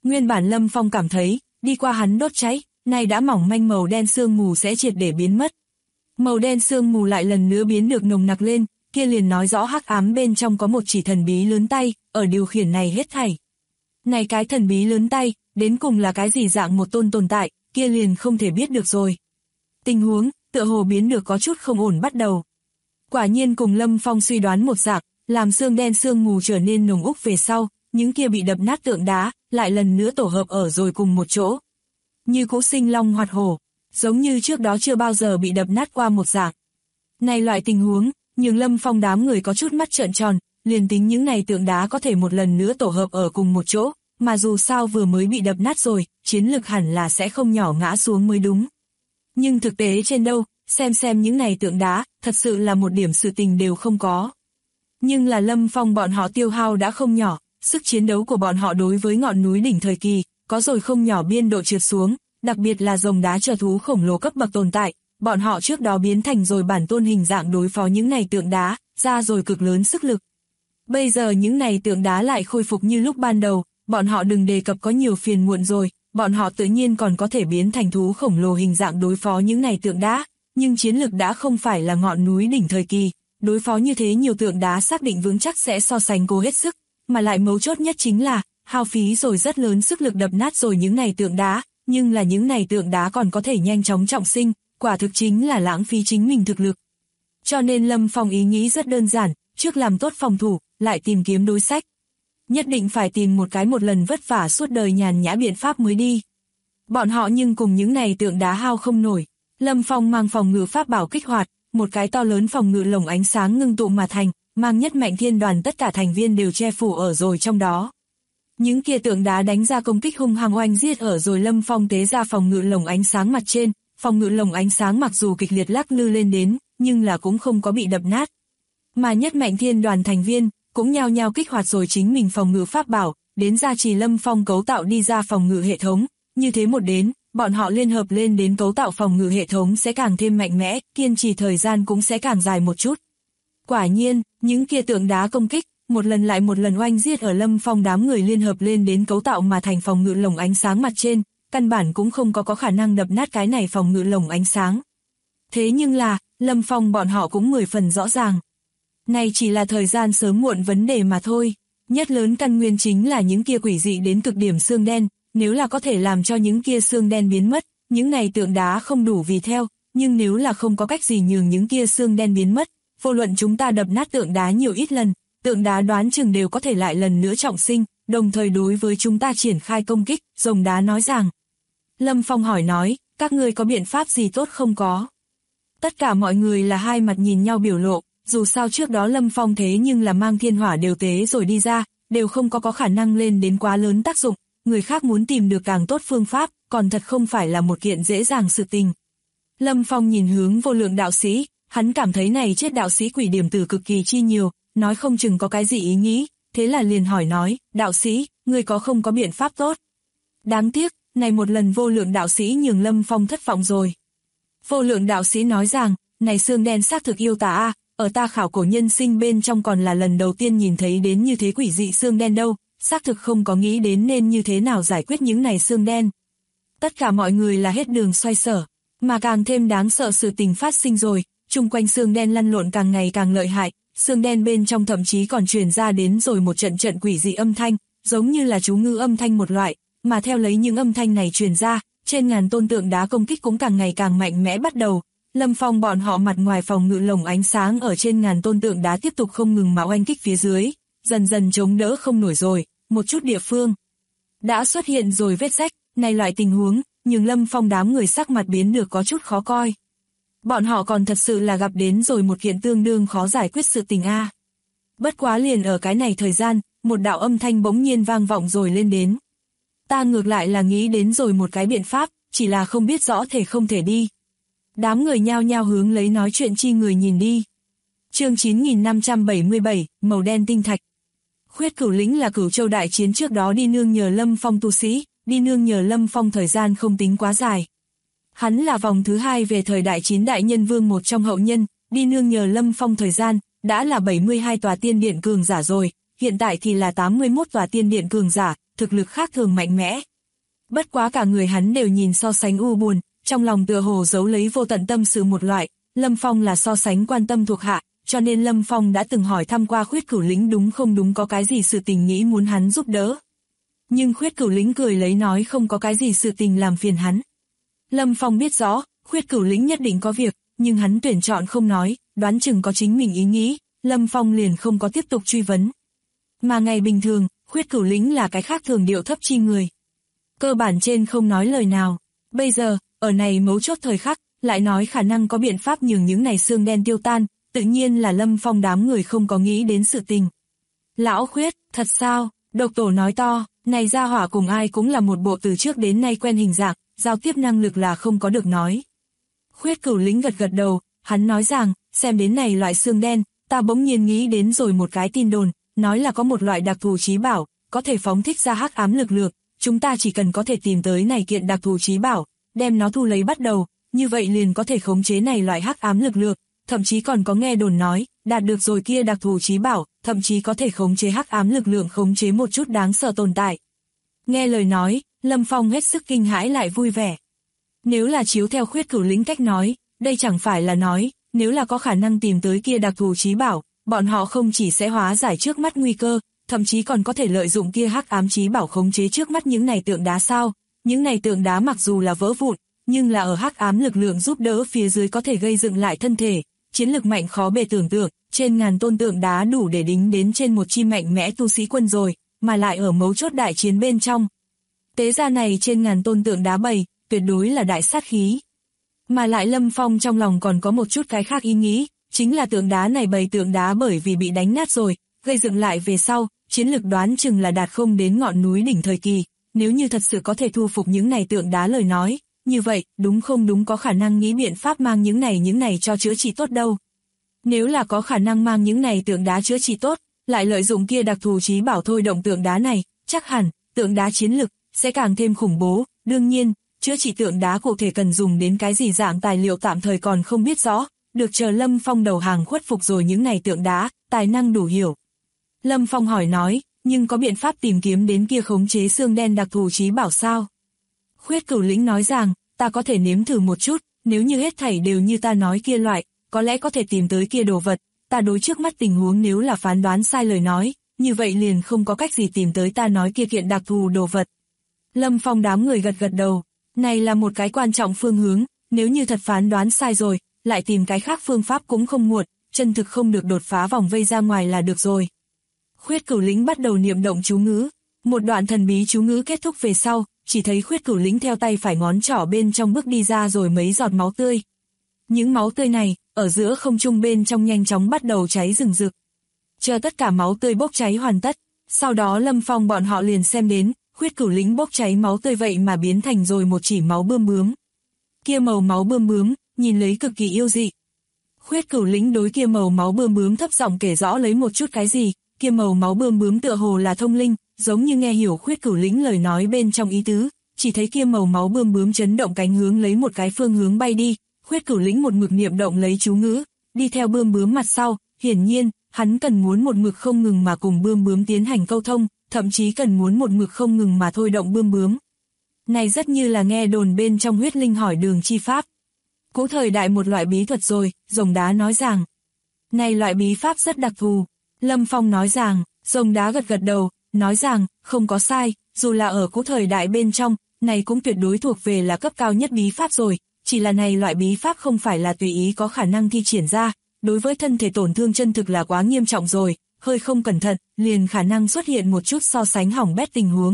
S2: Nguyên bản Lâm Phong cảm thấy, đi qua hắn đốt cháy, nay đã mỏng manh màu đen sương mù sẽ triệt để biến mất. Màu đen sương mù lại lần nữa biến được nồng nặc lên, kia liền nói rõ hắc ám bên trong có một chỉ thần bí lớn tay, ở điều khiển này hết thảy. Này cái thần bí lớn tay, đến cùng là cái gì dạng một tồn tại, kia liền không thể biết được rồi. Tình huống, tựa hồ biến được có chút không ổn bắt đầu. Quả nhiên cùng Lâm Phong suy đoán một dạng, làm xương đen sương mù trở nên nồng úc về sau, những kia bị đập nát tượng đá, lại lần nữa tổ hợp ở rồi cùng một chỗ. Như cũ sinh long hoạt hổ, giống như trước đó chưa bao giờ bị đập nát qua một dạng. Này loại tình huống, nhưng Lâm Phong đám người có chút mắt trợn tròn, liền tính những này tượng đá có thể một lần nữa tổ hợp ở cùng một chỗ, mà dù sao vừa mới bị đập nát rồi, chiến lực hẳn là sẽ không nhỏ ngã xuống mới đúng. Nhưng thực tế trên đâu, xem những này tượng đá, thật sự là một điểm sự tình đều không có. Nhưng là Lâm Phong bọn họ tiêu hao đã không nhỏ, sức chiến đấu của bọn họ đối với ngọn núi đỉnh thời kỳ, có rồi không nhỏ biên độ trượt xuống, đặc biệt là rồng đá trở thú khổng lồ cấp bậc tồn tại, bọn họ trước đó biến thành rồi bản tôn hình dạng đối phó những này tượng đá, ra rồi cực lớn sức lực. Bây giờ những này tượng đá lại khôi phục như lúc ban đầu, bọn họ đừng đề cập có nhiều phiền muộn rồi, bọn họ tự nhiên còn có thể biến thành thú khổng lồ hình dạng đối phó những này tượng đá, nhưng chiến lực đã không phải là ngọn núi đỉnh thời kỳ, đối phó như thế nhiều tượng đá xác định vững chắc sẽ so sánh cố hết sức, mà lại mấu chốt nhất chính là, hao phí rồi rất lớn sức lực đập nát rồi những này tượng đá, nhưng là những này tượng đá còn có thể nhanh chóng trọng sinh, quả thực chính là lãng phí chính mình thực lực. Cho nên Lâm Phong ý nghĩ rất đơn giản, trước làm tốt phòng thủ, lại tìm kiếm đối sách. Nhất định phải tìm một cái một lần vất vả suốt đời nhàn nhã biện pháp mới đi. Bọn họ nhưng cùng những này tượng đá hao không nổi. Lâm Phong mang phòng ngự pháp bảo kích hoạt, một cái to lớn phòng ngự lồng ánh sáng ngưng tụ mà thành, mang Nhất Mạnh Thiên Đoàn tất cả thành viên đều che phủ ở rồi trong đó. Những kia tượng đá đánh ra công kích hung hăng oanh giết ở rồi Lâm Phong tế ra phòng ngự lồng ánh sáng mặt trên, phòng ngự lồng ánh sáng mặc dù kịch liệt lắc lư lên đến, nhưng là cũng không có bị đập nát. Mà Nhất Mạnh Thiên Đoàn thành viên cũng nhao nhao kích hoạt rồi chính mình phòng ngự pháp bảo, đến gia trì Lâm Phong cấu tạo đi ra phòng ngự hệ thống, như thế một đến, bọn họ liên hợp lên đến cấu tạo phòng ngự hệ thống sẽ càng thêm mạnh mẽ, kiên trì thời gian cũng sẽ càng dài một chút. Quả nhiên, những kia tượng đá công kích, một lần lại một lần oanh giết ở Lâm Phong đám người liên hợp lên đến cấu tạo mà thành phòng ngự lồng ánh sáng mặt trên, căn bản cũng không có khả năng đập nát cái này phòng ngự lồng ánh sáng. Thế nhưng là, Lâm Phong bọn họ cũng 10 phần rõ ràng. Này chỉ là thời gian sớm muộn vấn đề mà thôi, nhất lớn căn nguyên chính là những kia quỷ dị đến cực điểm xương đen, nếu là có thể làm cho những kia xương đen biến mất, những này tượng đá không đủ vì theo, nhưng nếu là không có cách gì nhường những kia xương đen biến mất, vô luận chúng ta đập nát tượng đá nhiều ít lần, tượng đá đoán chừng đều có thể lại lần nữa trọng sinh, đồng thời đối với chúng ta triển khai công kích, rồng đá nói rằng. Lâm Phong hỏi nói, các ngươi có biện pháp gì tốt không có? Tất cả mọi người là hai mặt nhìn nhau biểu lộ, dù sao trước đó Lâm Phong thế nhưng là mang thiên hỏa đều tế rồi đi ra, đều không có khả năng lên đến quá lớn tác dụng, người khác muốn tìm được càng tốt phương pháp, còn thật không phải là một kiện dễ dàng sự tình. Lâm Phong nhìn hướng Vô Lượng đạo sĩ, hắn cảm thấy này chết đạo sĩ quỷ điểm tử cực kỳ chi nhiều, nói không chừng có cái gì ý nghĩ, thế là liền hỏi nói, đạo sĩ, người có không có biện pháp tốt? Đáng tiếc, này một lần Vô Lượng đạo sĩ nhường Lâm Phong thất vọng rồi. Vô Lượng đạo sĩ nói rằng, này xương đen xác thực yêu tà a, ở ta khảo cổ nhân sinh bên trong còn là lần đầu tiên nhìn thấy đến như thế quỷ dị xương đen đâu, xác thực không có nghĩ đến nên như thế nào giải quyết những này xương đen. Tất cả mọi người là hết đường xoay sở, mà càng thêm đáng sợ sự tình phát sinh rồi, chung quanh xương đen lăn lộn càng ngày càng lợi hại, xương đen bên trong thậm chí còn truyền ra đến rồi một trận trận quỷ dị âm thanh, giống như là chú ngữ âm thanh một loại, mà theo lấy những âm thanh này truyền ra, trên ngàn tôn tượng đá công kích cũng càng ngày càng mạnh mẽ bắt đầu. Lâm Phong bọn họ mặt ngoài phòng ngự lồng ánh sáng ở trên ngàn tôn tượng đá tiếp tục không ngừng mà oanh kích phía dưới, dần dần chống đỡ không nổi rồi, một chút địa phương đã xuất hiện rồi vết rách, này loại tình huống, nhưng Lâm Phong đám người sắc mặt biến được có chút khó coi. Bọn họ còn thật sự là gặp đến rồi một kiện tương đương khó giải quyết sự tình a. Bất quá liền ở cái này thời gian, một đạo âm thanh bỗng nhiên vang vọng rồi lên đến. Ta ngược lại là nghĩ đến rồi một cái biện pháp, chỉ là không biết rõ thể không thể đi. Đám người nhao nhao hướng lấy nói chuyện chi người nhìn đi. Chương 9577, màu đen tinh thạch. Khuyết Cửu Lĩnh là Cửu Châu đại chiến trước đó đi nương nhờ Lâm Phong tu sĩ, đi nương nhờ Lâm Phong thời gian không tính quá dài. Hắn là vòng thứ 2 về thời đại 9 đại nhân vương một trong hậu nhân, đi nương nhờ Lâm Phong thời gian, đã là 72 tòa tiên điện cường giả rồi, hiện tại thì là 81 tòa tiên điện cường giả, thực lực khác thường mạnh mẽ. Bất quá cả người hắn đều nhìn so sánh u buồn, trong lòng tựa hồ giấu lấy vô tận tâm sự một loại. Lâm Phong là so sánh quan tâm thuộc hạ, cho nên Lâm Phong đã từng hỏi thăm qua Khuyết Cửu Lĩnh đúng không đúng có cái gì sự tình nghĩ muốn hắn giúp đỡ. Nhưng Khuyết Cửu Lĩnh cười lấy nói không có cái gì sự tình làm phiền hắn. Lâm Phong biết rõ, Khuyết Cửu Lĩnh nhất định có việc, nhưng hắn tuyển chọn không nói, đoán chừng có chính mình ý nghĩ, Lâm Phong liền không có tiếp tục truy vấn. Mà ngày bình thường, Khuyết Cửu Lĩnh là cái khác thường điệu thấp chi người. Cơ bản trên không nói lời nào, bây giờ, ở này mấu chốt thời khắc, lại nói khả năng có biện pháp nhường những này xương đen tiêu tan, tự nhiên là Lâm Phong đám người không có nghĩ đến sự tình. Lão Khuyết, thật sao? Độc Tổ nói to, này gia hỏa cùng ai cũng là một bộ từ trước đến nay quen hình dạng, giao tiếp năng lực là không có được nói. Khuyết Cửu Lĩnh gật gật đầu, hắn nói rằng, xem đến này loại xương đen, ta bỗng nhiên nghĩ đến rồi một cái tin đồn, nói là có một loại đặc thù trí bảo, có thể phóng thích ra hắc ám lực lượng, chúng ta chỉ cần có thể tìm tới này kiện đặc thù trí bảo, đem nó thu lấy bắt đầu, như vậy liền có thể khống chế này loại hắc ám lực lượng, thậm chí còn có nghe đồn nói, đạt được rồi kia đặc thù trí bảo, thậm chí có thể khống chế hắc ám lực lượng khống chế một chút đáng sợ tồn tại. Nghe lời nói, Lâm Phong hết sức kinh hãi lại vui vẻ. Nếu là chiếu theo Khuyết Cửu Lĩnh cách nói, đây chẳng phải là nói, nếu là có khả năng tìm tới kia đặc thù trí bảo, bọn họ không chỉ sẽ hóa giải trước mắt nguy cơ, thậm chí còn có thể lợi dụng kia hắc ám trí bảo khống chế trước mắt những này tượng đá sao. Những này tượng đá mặc dù là vỡ vụn, nhưng là ở hắc ám lực lượng giúp đỡ phía dưới có thể gây dựng lại thân thể, chiến lực mạnh khó bề tưởng tượng, trên ngàn tôn tượng đá đủ để đính đến trên một chi mạnh mẽ tu sĩ quân rồi, mà lại ở mấu chốt đại chiến bên trong. Tế ra này trên ngàn tôn tượng đá bầy, tuyệt đối là đại sát khí. Mà lại Lâm Phong trong lòng còn có một chút cái khác ý nghĩ, chính là tượng đá này bầy tượng đá bởi vì bị đánh nát rồi, gây dựng lại về sau, chiến lực đoán chừng là đạt không đến ngọn núi đỉnh thời kỳ. Nếu như thật sự có thể thu phục những này tượng đá lời nói, như vậy, đúng không đúng có khả năng nghĩ biện pháp mang những này cho chữa trị tốt đâu. Nếu là có khả năng mang những này tượng đá chữa trị tốt, lại lợi dụng kia đặc thù trí bảo thôi động tượng đá này, chắc hẳn, tượng đá chiến lực, sẽ càng thêm khủng bố. Đương nhiên, chữa trị tượng đá cụ thể cần dùng đến cái gì dạng tài liệu tạm thời còn không biết rõ, được chờ Lâm Phong đầu hàng khuất phục rồi những này tượng đá, tài năng đủ hiểu. Lâm Phong hỏi nói, nhưng có biện pháp tìm kiếm đến kia khống chế xương đen đặc thù trí bảo sao? Khuyết Cửu Lĩnh nói rằng, ta có thể nếm thử một chút, nếu như hết thảy đều như ta nói kia loại, có lẽ có thể tìm tới kia đồ vật, ta đối trước mắt tình huống nếu là phán đoán sai lời nói, như vậy liền không có cách gì tìm tới ta nói kia kiện đặc thù đồ vật. Lâm Phong đám người gật gật đầu, này là một cái quan trọng phương hướng, nếu như thật phán đoán sai rồi, lại tìm cái khác phương pháp cũng không muộn, chân thực không được đột phá vòng vây ra ngoài là được rồi. Khuyết Cửu Lĩnh bắt đầu niệm động chú ngữ, một đoạn thần bí chú ngữ kết thúc về sau, chỉ thấy Khuyết Cửu Lĩnh theo tay phải ngón trỏ bên trong bước đi ra rồi mấy giọt máu tươi. Những máu tươi này, ở giữa không trung bên trong nhanh chóng bắt đầu cháy rừng rực. Chờ tất cả máu tươi bốc cháy hoàn tất, sau đó Lâm Phong bọn họ liền xem đến, Khuyết Cửu Lĩnh bốc cháy máu tươi vậy mà biến thành rồi một chỉ máu bươm bướm. Kia màu máu bươm bướm, nhìn lấy cực kỳ yêu dị. Khuyết Cửu Lĩnh đối kia màu máu bươm bướm thấp giọng kể rõ lấy một chút cái gì, kia màu máu bươm bướm tựa hồ là thông linh, giống như nghe hiểu Khuyết Cửu Lĩnh lời nói bên trong ý tứ, chỉ thấy kia màu máu bươm bướm chấn động cánh hướng lấy một cái phương hướng bay đi, Khuyết Cửu Lĩnh một mực niệm động lấy chú ngữ, đi theo bươm bướm mặt sau, hiển nhiên, hắn cần muốn một mực không ngừng mà cùng bươm bướm tiến hành câu thông, thậm chí cần muốn một mực không ngừng mà thôi động bươm bướm. Này rất như là nghe đồn bên trong huyết linh hỏi đường chi pháp. Cũ thời đại một loại bí thuật rồi, Rồng Đá nói rằng. Này loại bí pháp rất đặc thù. Lâm Phong nói rằng, Rồng Đá gật gật đầu, nói rằng, không có sai, dù là ở cũ thời đại bên trong, này cũng tuyệt đối thuộc về là cấp cao nhất bí pháp rồi, chỉ là này loại bí pháp không phải là tùy ý có khả năng thi triển ra, đối với thân thể tổn thương chân thực là quá nghiêm trọng rồi, hơi không cẩn thận, liền khả năng xuất hiện một chút so sánh hỏng bét tình huống.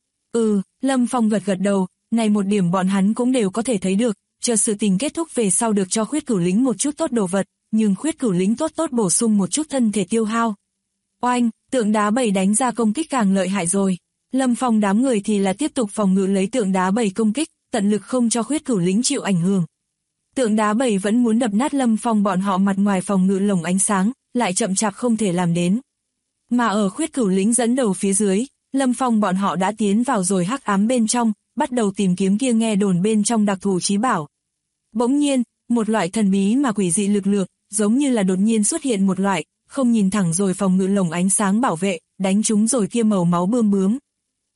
S2: Lâm Phong gật gật đầu, này một điểm bọn hắn cũng đều có thể thấy được, chờ sự tình kết thúc về sau được cho Khuyết Cửu Lĩnh một chút tốt đồ vật, nhưng Khuyết Cửu Lĩnh tốt bổ sung một chút thân thể tiêu hao. Oanh, tượng đá bầy đánh ra công kích càng lợi hại rồi. Lâm Phong đám người thì là tiếp tục phòng ngự lấy tượng đá bầy công kích, tận lực không cho Khuyết Cửu Lĩnh chịu ảnh hưởng. Tượng đá bầy vẫn muốn đập nát Lâm Phong bọn họ mặt ngoài phòng ngự lồng ánh sáng, lại chậm chạp không thể làm đến. Mà ở Khuyết Cửu Lĩnh dẫn đầu phía dưới, Lâm Phong bọn họ đã tiến vào rồi hắc ám bên trong, bắt đầu tìm kiếm kia nghe đồn bên trong đặc thù trí bảo. Bỗng nhiên, một loại thần bí mà quỷ dị lực lượng, giống như là đột nhiên xuất hiện một loại, không nhìn thẳng rồi phòng ngự lồng ánh sáng bảo vệ, đánh trúng rồi kia màu máu bươm bướm.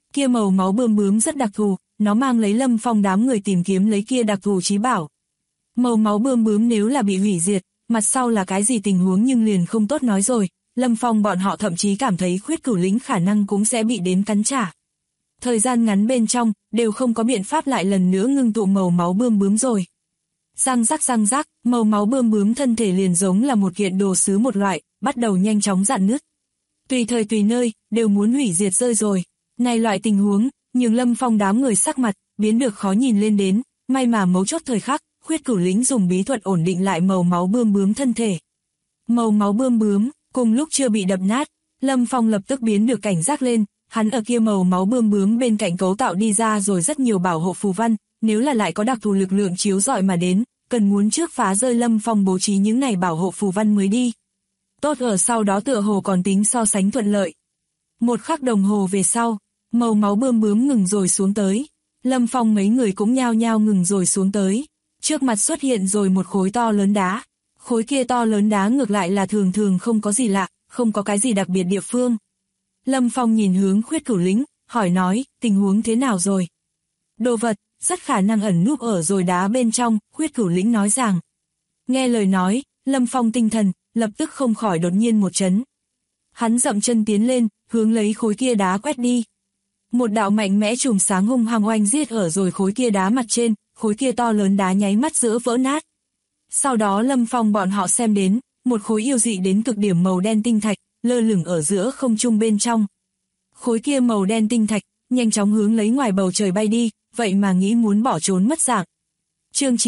S2: Kia màu máu bươm bướm rất đặc thù, nó mang lấy Lâm Phong đám người tìm kiếm lấy kia đặc thù chí bảo. Màu máu bươm bướm nếu là bị hủy diệt, mặt sau là cái gì tình huống nhưng liền không tốt nói rồi, Lâm Phong bọn họ thậm chí cảm thấy Khuyết Cửu Lĩnh khả năng cũng sẽ bị đến cắn trả. Thời gian ngắn bên trong, đều không có biện pháp lại lần nữa ngưng tụ màu máu bươm bướm rồi. Răng rắc, màu máu bươm bướm thân thể liền giống là một kiện đồ sứ một loại, bắt đầu nhanh chóng rạn nứt. Tùy thời tùy nơi, đều muốn hủy diệt rơi rồi. Này loại tình huống, nhường Lâm Phong đám người sắc mặt, biến được khó nhìn lên đến, may mà mấu chốt thời khắc, Khuyết Cửu Lĩnh dùng bí thuật ổn định lại màu máu bươm bướm thân thể. Màu máu bươm bướm, cùng lúc chưa bị đập nát, Lâm Phong lập tức biến được cảnh giác lên, hắn ở kia màu máu bươm bướm bên cạnh cấu tạo đi ra rồi rất nhiều bảo hộ phù văn, nếu là lại có đặc thù lực lượng chiếu rọi mà đến, cần muốn trước phá rơi Lâm Phong bố trí những này bảo hộ phù văn mới đi. Tốt ở sau đó tựa hồ còn tính so sánh thuận lợi. Một khắc đồng hồ về sau, màu máu bươm bướm ngừng rồi xuống tới. Lâm Phong mấy người cũng nhao nhao ngừng rồi xuống tới. Trước mặt xuất hiện rồi một khối to lớn đá. Khối kia to lớn đá ngược lại là thường thường không có gì lạ, không có cái gì đặc biệt địa phương. Lâm Phong nhìn hướng Khuyết Cửu Lĩnh, hỏi nói, tình huống thế nào rồi? Đồ vật, rất khả năng ẩn núp ở rồi đá bên trong, Khuyết Cửu Lĩnh nói rằng. Nghe lời nói, Lâm Phong tinh thần, lập tức không khỏi đột nhiên một chấn. Hắn dậm chân tiến lên, hướng lấy khối kia đá quét đi. Một đạo mạnh mẽ chùm sáng hung hăng oanh giết ở rồi khối kia đá mặt trên, khối kia to lớn đá nháy mắt giữa vỡ nát. Sau đó Lâm Phong bọn họ xem đến, một khối yêu dị đến cực điểm màu đen tinh thạch, lơ lửng ở giữa không trung bên trong. Khối kia màu đen tinh thạch, nhanh chóng hướng lấy ngoài bầu trời bay đi, vậy mà nghĩ muốn bỏ trốn mất dạng. Chương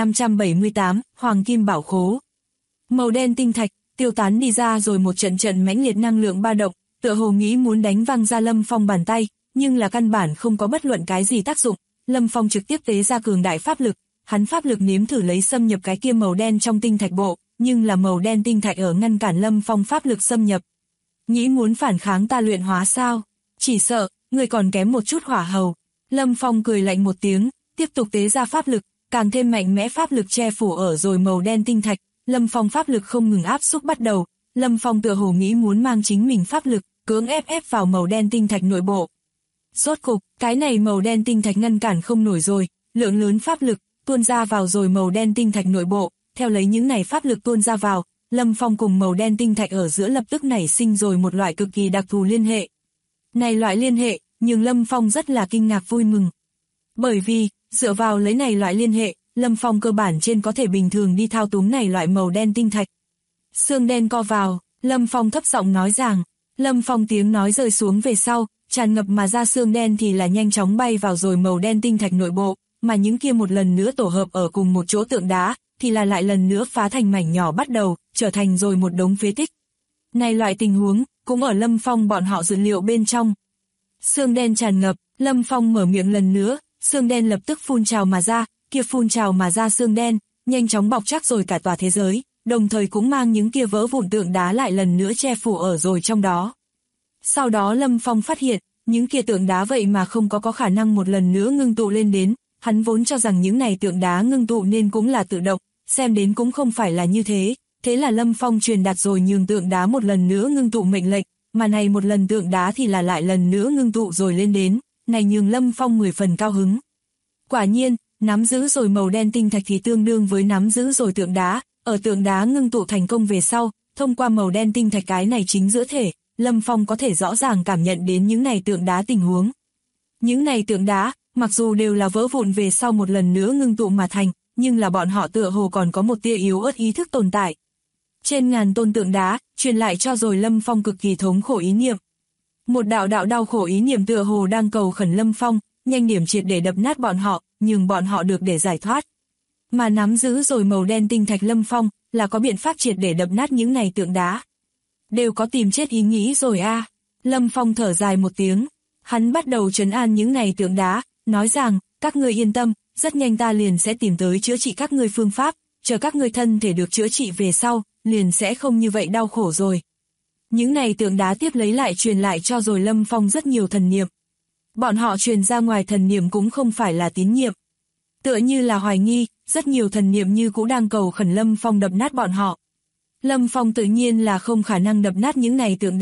S2: 9578, Hoàng Kim Bảo Khố. Màu đen tinh thạch, tiêu tán đi ra rồi một trận trận mãnh liệt năng lượng ba động, tựa hồ nghĩ muốn đánh văng ra Lâm Phong bàn tay, nhưng là căn bản không có bất luận cái gì tác dụng. Lâm Phong trực tiếp tế ra cường đại pháp lực, hắn pháp lực nếm thử lấy xâm nhập cái kia màu đen trong tinh thạch bộ, nhưng là màu đen tinh thạch ở ngăn cản Lâm Phong pháp lực xâm nhập. Nghĩ muốn phản kháng ta luyện hóa sao? Chỉ sợ, người còn kém một chút hỏa hầu. Lâm Phong cười lạnh một tiếng, tiếp tục tế ra pháp lực, càng thêm mạnh mẽ pháp lực che phủ ở rồi màu đen tinh thạch. Lâm Phong pháp lực không ngừng áp xúc bắt đầu, Lâm Phong tựa hồ nghĩ muốn mang chính mình pháp lực, cưỡng ép vào màu đen tinh thạch nội bộ. Rốt cục, cái này màu đen tinh thạch ngăn cản không nổi rồi, lượng lớn pháp lực tuôn ra vào rồi màu đen tinh thạch nội bộ, theo lấy những này pháp lực tuôn ra vào, Lâm Phong cùng màu đen tinh thạch ở giữa lập tức nảy sinh rồi một loại cực kỳ đặc thù liên hệ. Này loại liên hệ, nhưng Lâm Phong rất là kinh ngạc vui mừng. Bởi vì, dựa vào lấy này loại liên hệ, Lâm Phong cơ bản trên có thể bình thường đi thao túng này loại màu đen tinh thạch. Xương đen co vào, Lâm Phong thấp giọng nói rằng, Lâm Phong tiếng nói rơi xuống về sau, tràn ngập mà ra xương đen thì là nhanh chóng bay vào rồi màu đen tinh thạch nội bộ, mà những kia một lần nữa tổ hợp ở cùng một chỗ tượng đá, thì là lại lần nữa phá thành mảnh nhỏ bắt đầu, trở thành rồi một đống phế tích. Này loại tình huống, cũng ở Lâm Phong bọn họ dự liệu bên trong. Xương đen tràn ngập, Lâm Phong mở miệng lần nữa, xương đen lập tức phun trào mà ra, kia phun trào mà ra xương đen, nhanh chóng bọc chắc rồi cả tòa thế giới, đồng thời cũng mang những kia vỡ vụn tượng đá lại lần nữa che phủ ở rồi trong đó. Sau đó Lâm Phong phát hiện, những kia tượng đá vậy mà không có khả năng một lần nữa ngưng tụ lên đến, hắn vốn cho rằng những này tượng đá ngưng tụ nên cũng là tự động, xem đến cũng không phải là như thế, thế là Lâm Phong truyền đạt rồi nhường tượng đá một lần nữa ngưng tụ mệnh lệnh, mà này một lần tượng đá thì là lại lần nữa ngưng tụ rồi lên đến, này nhường Lâm Phong 10 phần cao hứng. Quả nhiên, nắm giữ rồi màu đen tinh thạch thì tương đương với nắm giữ rồi tượng đá, ở tượng đá ngưng tụ thành công về sau, thông qua màu đen tinh thạch cái này chính giữa thể, Lâm Phong có thể rõ ràng cảm nhận đến những này tượng đá tình huống. Những này tượng đá, mặc dù đều là vỡ vụn về sau một lần nữa ngưng tụ mà thành, nhưng là bọn họ tựa hồ còn có một tia yếu ớt ý thức tồn tại. Trên ngàn tôn tượng đá, truyền lại cho rồi Lâm Phong cực kỳ thống khổ ý niệm. Một đạo đau khổ ý niệm tựa hồ đang cầu khẩn Lâm Phong, nhanh điểm triệt để đập nát bọn họ, nhưng bọn họ được để giải thoát. Mà nắm giữ rồi màu đen tinh thạch Lâm Phong, là có biện pháp triệt để đập nát những này tượng đá. Đều có tìm chết ý nghĩ rồi a. Lâm Phong thở dài một tiếng, hắn bắt đầu trấn an những này tượng đá, nói rằng, các ngươi yên tâm, rất nhanh ta liền sẽ tìm tới chữa trị các ngươi phương pháp, chờ các ngươi thân thể được chữa trị về sau, liền sẽ không như vậy đau khổ rồi. Những này tượng đá tiếp lấy lại truyền lại cho rồi Lâm Phong rất nhiều thần niệm. Bọn họ truyền ra ngoài thần niệm cũng không phải là tín nhiệm. Tựa như là hoài nghi, rất nhiều thần niệm như cũng đang cầu khẩn Lâm Phong đập nát bọn họ. Lâm Phong tự nhiên là không khả năng đập nát những này tượng đá,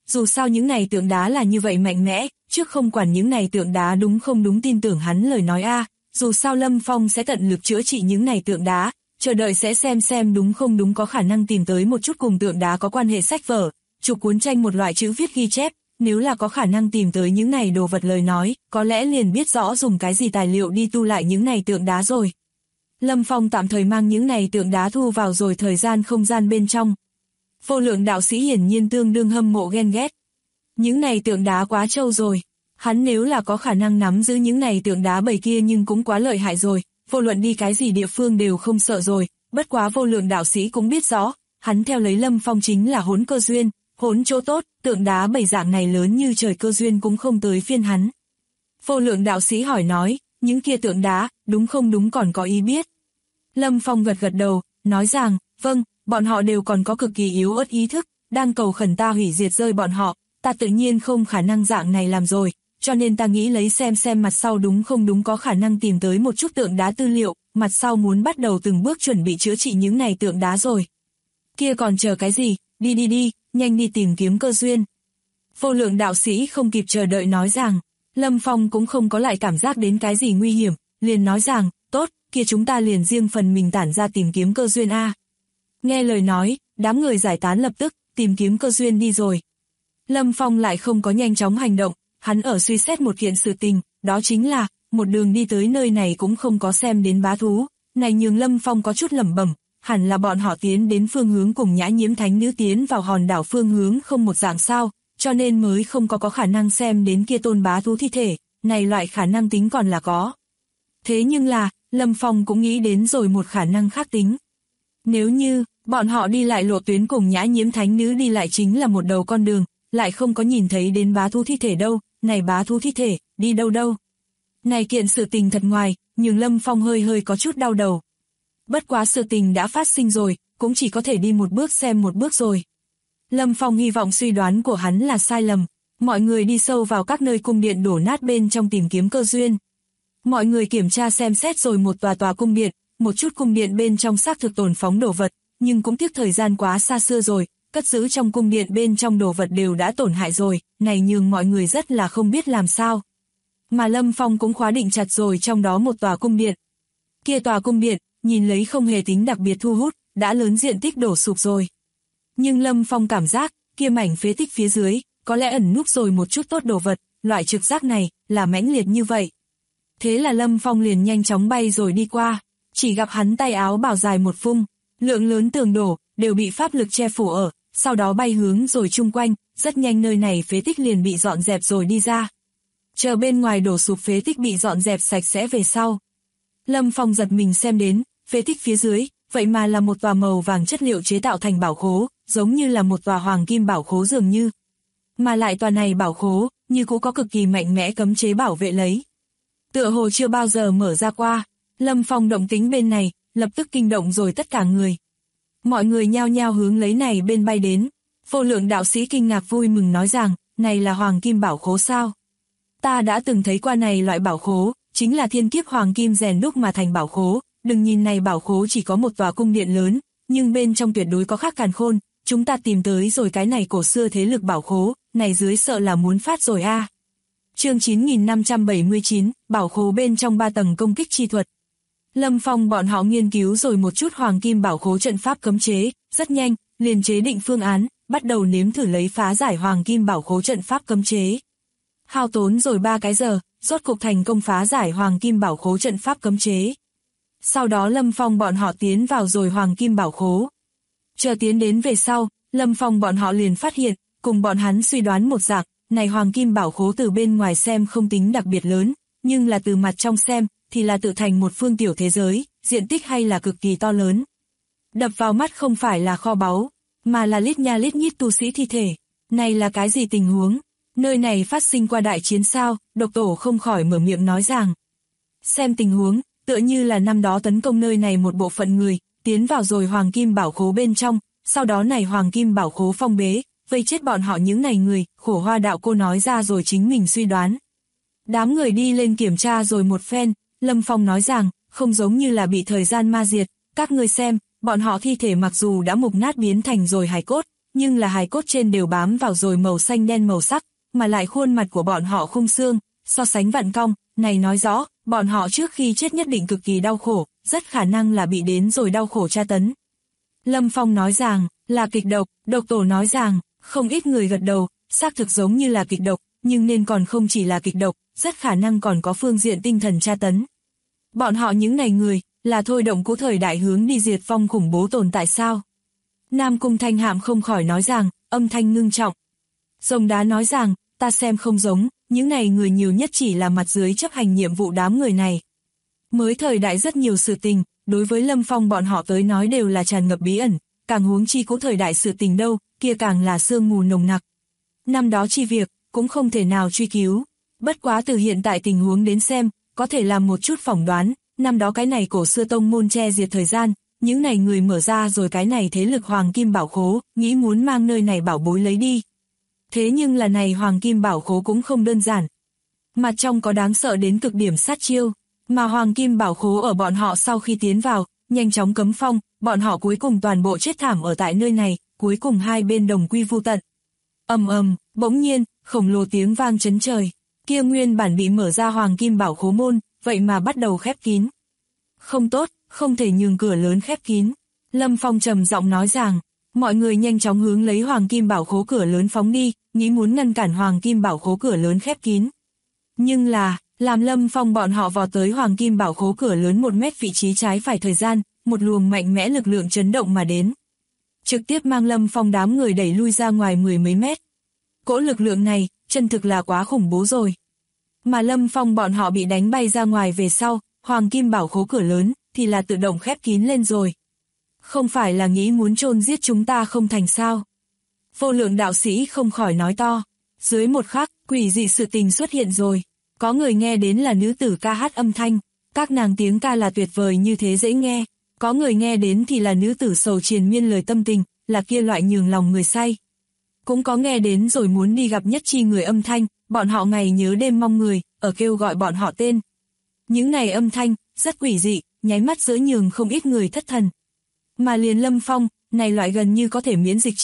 S2: dù sao những này tượng đá là như vậy mạnh mẽ, trước không quản những này tượng đá đúng không đúng tin tưởng hắn lời nói dù sao Lâm Phong sẽ tận lực chữa trị những này tượng đá, chờ đợi sẽ xem đúng không đúng có khả năng tìm tới một chút cùng tượng đá có quan hệ sách vở, chụp cuốn tranh một loại chữ viết ghi chép, nếu là có khả năng tìm tới những này đồ vật lời nói, có lẽ liền biết rõ dùng cái gì tài liệu đi tu lại những này tượng đá rồi. Lâm Phong tạm thời mang những này tượng đá thu vào rồi thời gian không gian bên trong. Vô Lượng đạo sĩ hiển nhiên tương đương hâm mộ ghen ghét. Những này tượng đá quá trâu rồi. Hắn nếu là có khả năng nắm giữ những này tượng đá bầy kia nhưng cũng quá lợi hại rồi, vô luận đi cái gì địa phương đều không sợ rồi, bất quá Vô Lượng đạo sĩ cũng biết rõ, hắn theo lấy Lâm Phong chính là hốn cơ duyên, hốn chỗ tốt, tượng đá bầy dạng này lớn như trời cơ duyên cũng không tới phiên hắn. Vô Lượng đạo sĩ hỏi nói, những kia tượng đá, đúng không đúng còn có ý biết. Lâm Phong gật gật đầu, nói rằng, vâng, bọn họ đều còn có cực kỳ yếu ớt ý thức, đang cầu khẩn ta hủy diệt rơi bọn họ, ta tự nhiên không khả năng dạng này làm rồi, cho nên ta nghĩ lấy xem mặt sau đúng không đúng có khả năng tìm tới một chút tượng đá tư liệu, mặt sau muốn bắt đầu từng bước chuẩn bị chữa trị những này tượng đá rồi. Kia còn chờ cái gì, đi, nhanh đi tìm kiếm cơ duyên. Vô Lượng đạo sĩ không kịp chờ đợi nói rằng, Lâm Phong cũng không có lại cảm giác đến cái gì nguy hiểm, liền nói rằng, tốt, kia chúng ta liền riêng phần mình tản ra tìm kiếm cơ duyên Nghe lời nói, đám người giải tán lập tức, tìm kiếm cơ duyên đi rồi. Lâm Phong lại không có nhanh chóng hành động, hắn ở suy xét một kiện sự tình, đó chính là, một đường đi tới nơi này cũng không có xem đến bá thú, này nhường Lâm Phong có chút lẩm bẩm, hẳn là bọn họ tiến đến phương hướng cùng Nhã Nhiễm Thánh Nữ tiến vào hòn đảo phương hướng không một dạng sao, cho nên mới không có khả năng xem đến kia tôn bá thú thi thể, này loại khả năng tính còn là có. Thế nhưng là, Lâm Phong cũng nghĩ đến rồi một khả năng khác tính. Nếu như, bọn họ đi lại lộ tuyến cùng Nhã Nhiễm Thánh Nữ đi lại chính là một đầu con đường, lại không có nhìn thấy đến bá thú thi thể đâu, này bá thú thi thể, đi đâu. Này kiện sự tình thật ngoài, nhưng Lâm Phong hơi có chút đau đầu. Bất quá sự tình đã phát sinh rồi, cũng chỉ có thể đi một bước xem một bước rồi. Lâm Phong hy vọng suy đoán của hắn là sai lầm, mọi người đi sâu vào các nơi cung điện đổ nát bên trong tìm kiếm cơ duyên. Mọi người kiểm tra xem xét rồi một tòa cung điện, một chút cung điện bên trong xác thực tồn phóng đồ vật, nhưng cũng tiếc thời gian quá xa xưa rồi, cất giữ trong cung điện bên trong đồ vật đều đã tổn hại rồi, này nhường mọi người rất là không biết làm sao. Mà Lâm Phong cũng khóa định chặt rồi trong đó một tòa cung điện. Kia tòa cung điện, nhìn lấy không hề tính đặc biệt thu hút, đã lớn diện tích đổ sụp rồi. Nhưng Lâm Phong cảm giác, kia mảnh phế tích phía dưới, có lẽ ẩn núp rồi một chút tốt đồ vật, loại trực giác này, là mãnh liệt như vậy. Thế là Lâm Phong liền nhanh chóng bay rồi đi qua, chỉ gặp hắn tay áo bào dài một phung, lượng lớn tường đổ, đều bị pháp lực che phủ ở, sau đó bay hướng rồi chung quanh, rất nhanh nơi này phế tích liền bị dọn dẹp rồi đi ra. Chờ bên ngoài đổ sụp phế tích bị dọn dẹp sạch sẽ về sau. Lâm Phong giật mình xem đến, phế tích phía dưới, vậy mà là một tòa màu vàng chất liệu chế tạo thành bảo khố, giống như là một tòa hoàng kim bảo khố dường như. Mà lại tòa này bảo khố, như cũng có cực kỳ mạnh mẽ cấm chế bảo vệ lấy. Tựa hồ chưa bao giờ mở ra qua, Lâm Phong động tính bên này, lập tức kinh động rồi tất cả người. Mọi người nhao nhao hướng lấy này bên bay đến. Vô Lượng đạo sĩ kinh ngạc vui mừng nói rằng, này là hoàng kim bảo khố sao? Ta đã từng thấy qua này loại bảo khố, chính là thiên kiếp hoàng kim rèn đúc mà thành bảo khố. Đừng nhìn này bảo khố chỉ có một tòa cung điện lớn, nhưng bên trong tuyệt đối có khác càn khôn. Chúng ta tìm tới rồi cái này cổ xưa thế lực bảo khố, này dưới sợ là muốn phát rồi Chương 9579, bảo khố bên trong 3 tầng công kích chi thuật. Lâm Phong bọn họ nghiên cứu rồi một chút hoàng kim bảo khố trận pháp cấm chế, rất nhanh, liền chế định phương án, bắt đầu nếm thử lấy phá giải hoàng kim bảo khố trận pháp cấm chế. Hao tốn rồi 3 cái giờ, rốt cục thành công phá giải hoàng kim bảo khố trận pháp cấm chế. Sau đó Lâm Phong bọn họ tiến vào rồi hoàng kim bảo khố. Chờ tiến đến về sau, Lâm Phong bọn họ liền phát hiện, cùng bọn hắn suy đoán một dạng, này hoàng kim bảo khố từ bên ngoài xem không tính đặc biệt lớn, nhưng là từ mặt trong xem, thì là tự thành một phương tiểu thế giới, diện tích hay là cực kỳ to lớn. Đập vào mắt không phải là kho báu, mà là lít nha lít nhít tu sĩ thi thể. Này là cái gì tình huống? Nơi này phát sinh qua đại chiến sao? Độc Tổ không khỏi mở miệng nói rằng. Xem tình huống, tựa như là năm đó tấn công nơi này một bộ phận người, tiến vào rồi hoàng kim bảo khố bên trong, sau đó này hoàng kim bảo khố phong bế, vây chết bọn họ những này người, Khổ Hoa đạo cô nói ra rồi chính mình suy đoán. Đám người đi lên kiểm tra rồi một phen, Lâm Phong nói rằng, không giống như là bị thời gian ma diệt, các ngươi xem, bọn họ thi thể mặc dù đã mục nát biến thành rồi hài cốt, nhưng là hài cốt trên đều bám vào rồi màu xanh đen màu sắc, mà lại khuôn mặt của bọn họ khung xương, so sánh vặn cong, này nói rõ, bọn họ trước khi chết nhất định cực kỳ đau khổ, rất khả năng là bị đến rồi đau khổ tra tấn. Lâm Phong nói rằng, là kịch độc, độc tổ nói rằng, không ít người gật đầu, xác thực giống như là kịch độc, nhưng nên còn không chỉ là kịch độc, rất khả năng còn có phương diện tinh thần tra tấn. Bọn họ những này người, là thôi động cũ thời đại hướng đi diệt vong khủng bố tồn tại sao? Nam Cung Thanh Hạm không khỏi nói rằng, âm thanh ngưng trọng. Rồng Đá nói rằng, ta xem không giống, những này người nhiều nhất chỉ là mặt dưới chấp hành nhiệm vụ đám người này. Mới thời đại rất nhiều sự tình, đối với Lâm Phong bọn họ tới nói đều là tràn ngập bí ẩn, càng huống chi cũ thời đại sự tình đâu, kia càng là sương mù nồng nặc. Năm đó chi việc, cũng không thể nào truy cứu. Bất quá từ hiện tại tình huống đến xem, có thể làm một chút phỏng đoán, năm đó cái này cổ xưa tông môn che diệt thời gian, những này người mở ra rồi cái này thế lực Hoàng Kim Bảo Khố, nghĩ muốn mang nơi này bảo bối lấy đi. Thế nhưng là này Hoàng Kim Bảo Khố cũng không đơn giản. Mặt trong có đáng sợ đến cực điểm sát chiêu, mà Hoàng Kim Bảo Khố ở bọn họ sau khi tiến vào, nhanh chóng cấm phong, bọn họ cuối cùng toàn bộ chết thảm ở tại nơi này, cuối cùng hai bên đồng quy vu tận. Ầm ầm, bỗng nhiên, khổng lồ tiếng vang chấn trời, kia nguyên bản bị mở ra Hoàng Kim Bảo Khố môn, vậy mà bắt đầu khép kín. Không tốt, không thể nhường cửa lớn khép kín. Lâm Phong trầm giọng nói rằng, mọi người nhanh chóng hướng lấy Hoàng Kim Bảo Khố cửa lớn phóng đi, nghĩ muốn ngăn cản Hoàng Kim Bảo Khố cửa lớn khép kín. Nhưng là, làm Lâm Phong bọn họ vào tới Hoàng Kim Bảo Khố cửa lớn 1 mét vị trí trái phải thời gian, một luồng mạnh mẽ lực lượng chấn động mà đến. Trực tiếp mang Lâm Phong đám người đẩy lui ra ngoài 10 mấy mét. Cỗ lực lượng này, chân thực là quá khủng bố rồi. Mà Lâm Phong bọn họ bị đánh bay ra ngoài về sau, Hoàng Kim Bảo Khố cửa lớn, thì là tự động khép kín lên rồi. Không phải là nghĩ muốn chôn giết chúng ta không thành sao? Vô Lượng đạo sĩ không khỏi nói to. Dưới một khắc, quỷ dị sự tình xuất hiện rồi. Có người nghe đến là nữ tử ca hát âm thanh. Các nàng tiếng ca là tuyệt vời như thế dễ nghe. Có người nghe đến thì là nữ tử sầu triền miên lời tâm tình, là kia loại nhường lòng người say. Cũng có nghe đến rồi muốn đi gặp nhất chi người âm thanh, bọn họ ngày nhớ đêm mong người, ở kêu gọi bọn họ tên. Những này âm thanh, rất quỷ dị, nháy mắt giữa nhường không ít người thất thần. Mà liền Lâm Phong, này loại gần như có thể miễn dịch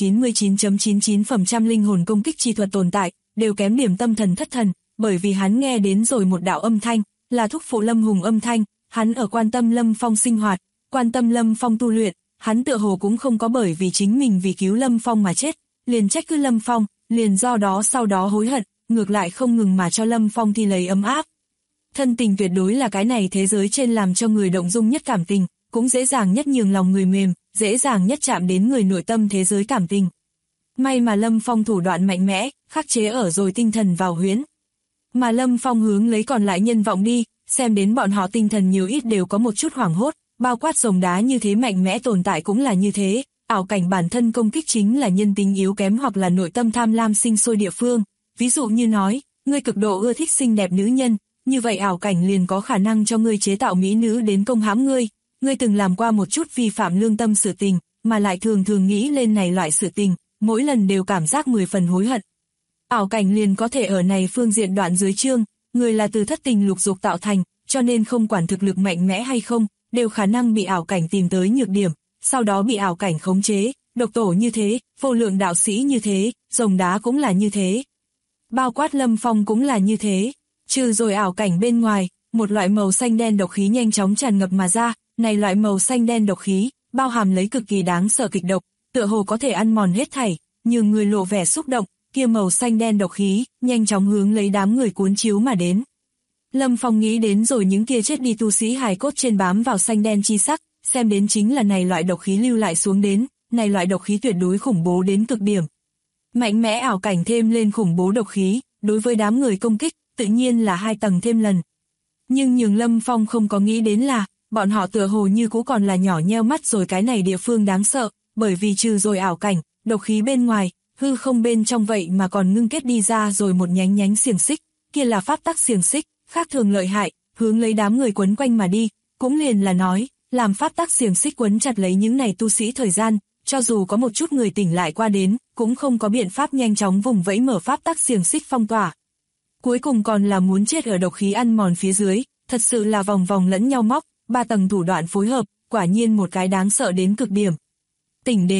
S2: 99.99% linh hồn công kích chi thuật tồn tại, đều kém điểm tâm thần thất thần, bởi vì hắn nghe đến rồi một đạo âm thanh, là thúc phụ Lâm Hùng âm thanh, hắn ở quan tâm Lâm Phong sinh hoạt, quan tâm Lâm Phong tu luyện, hắn tựa hồ cũng không có bởi vì chính mình vì cứu Lâm Phong mà chết, liền trách cứ Lâm Phong, liền do đó sau đó hối hận, ngược lại không ngừng mà cho Lâm Phong thi lấy ấm áp. Thân tình tuyệt đối là cái này thế giới trên làm cho người động dung nhất cảm tình, cũng dễ dàng nhất nhường lòng người mềm, dễ dàng nhất chạm đến người nội tâm thế giới cảm tình. May mà Lâm Phong thủ đoạn mạnh mẽ, khắc chế ở rồi tinh thần vào huyễn. Mà Lâm Phong hướng lấy còn lại nhân vọng đi, xem đến bọn họ tinh thần nhiều ít đều có một chút hoảng hốt, bao quát Rồng Đá như thế mạnh mẽ tồn tại cũng là như thế, ảo cảnh bản thân công kích chính là nhân tính yếu kém hoặc là nội tâm tham lam sinh sôi địa phương. Ví dụ như nói, ngươi cực độ ưa thích xinh đẹp nữ nhân, như vậy ảo cảnh liền có khả năng cho ngươi chế tạo mỹ nữ đến công hãm ngươi. Ngươi từng làm qua một chút vi phạm lương tâm sự tình, mà lại thường thường nghĩ lên này loại sự tình, mỗi lần đều cảm giác 10 phần hối hận. Ảo cảnh liền có thể ở này phương diện đoạn dưới chương, người là từ thất tình lục dục tạo thành, cho nên không quản thực lực mạnh mẽ hay không, đều khả năng bị ảo cảnh tìm tới nhược điểm, sau đó bị ảo cảnh khống chế, độc tổ như thế, Vô Lượng đạo sĩ như thế, Rồng Đá cũng là như thế. Bao quát Lâm Phong cũng là như thế, trừ rồi ảo cảnh bên ngoài, một loại màu xanh đen độc khí nhanh chóng tràn ngập mà ra, này loại màu xanh đen độc khí, bao hàm lấy cực kỳ đáng sợ kịch độc, tựa hồ có thể ăn mòn hết thảy, nhưng người lộ vẻ xúc động, kia màu xanh đen độc khí, nhanh chóng hướng lấy đám người cuốn chiếu mà đến. Lâm Phong nghĩ đến rồi những kia chết đi tu sĩ hài cốt trên bám vào xanh đen chi sắc, xem đến chính là này loại độc khí lưu lại xuống đến, này loại độc khí tuyệt đối khủng bố đến cực điểm. Mạnh mẽ ảo cảnh thêm lên khủng bố độc khí, đối với đám người công kích, tự nhiên là 2 tầng thêm lần. Nhưng nhường Lâm Phong không có nghĩ đến là, bọn họ tựa hồ như cũ còn là nhỏ nheo mắt rồi cái này địa phương đáng sợ, bởi vì trừ rồi ảo cảnh, độc khí bên ngoài, hư không bên trong vậy mà còn ngưng kết đi ra rồi một nhánh nhánh xiềng xích, kia là pháp tắc xiềng xích, khác thường lợi hại, hướng lấy đám người quấn quanh mà đi, cũng liền là nói, làm pháp tắc xiềng xích quấn chặt lấy những này tu sĩ thời gian, cho dù có một chút người tỉnh lại qua đến, cũng không có biện pháp nhanh chóng vùng vẫy mở pháp tắc xiềng xích phong tỏa. Cuối cùng còn là muốn chết ở độc khí ăn mòn phía dưới, thật sự là vòng vòng lẫn nhau móc, 3 tầng thủ đoạn phối hợp, quả nhiên một cái đáng sợ đến cực điểm. Tỉnh đến,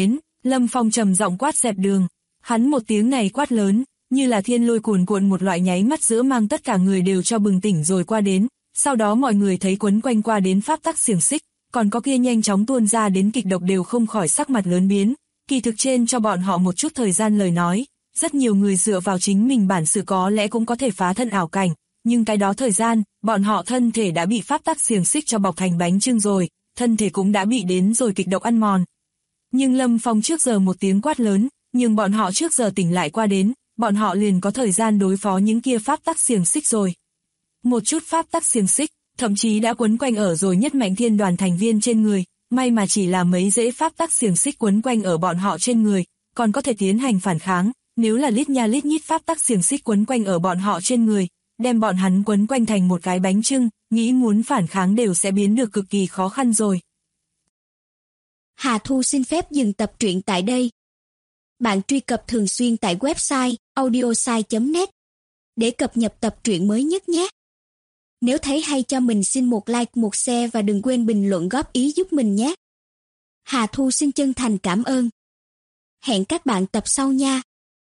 S2: Lâm Phong trầm giọng quát dẹp đường. Hắn một tiếng này quát lớn, như là thiên lôi cuồn cuộn một loại nháy mắt giữa mang tất cả người đều cho bừng tỉnh rồi qua đến. Sau đó mọi người thấy quấn quanh qua đến pháp tắc xiềng xích, còn có kia nhanh chóng tuôn ra đến kịch độc đều không khỏi sắc mặt lớn biến. Kỳ thực trên cho bọn họ một chút thời gian lời nói, rất nhiều người dựa vào chính mình bản sự có lẽ cũng có thể phá thân ảo cảnh, nhưng cái đó thời gian, bọn họ thân thể đã bị pháp tắc xiềng xích cho bọc thành bánh chưng rồi, thân thể cũng đã bị đến rồi kịch độc ăn mòn. Nhưng Lâm Phong trước giờ một tiếng quát lớn, nhưng bọn họ trước giờ tỉnh lại qua đến, bọn họ liền có thời gian đối phó những kia pháp tắc xiềng xích rồi. Một chút pháp tắc xiềng xích, thậm chí đã quấn quanh ở rồi nhất mạnh thiên đoàn thành viên trên người, may mà chỉ là mấy dễ pháp tắc xiềng xích quấn quanh ở bọn họ trên người, còn có thể tiến hành phản kháng, nếu là lít nha lít nhít pháp tắc xiềng xích quấn quanh ở bọn họ trên người, đem bọn hắn quấn quanh thành một cái bánh chưng, nghĩ muốn phản kháng đều sẽ biến được cực kỳ khó khăn rồi.
S3: Hà Thu xin phép dừng tập truyện tại đây. Bạn truy cập thường xuyên tại website audiosai.net để cập nhật tập truyện mới nhất nhé. Nếu thấy hay cho mình xin một like, một share và đừng quên bình luận góp ý giúp mình nhé. Hà Thu xin chân thành cảm ơn. Hẹn các bạn tập sau nha.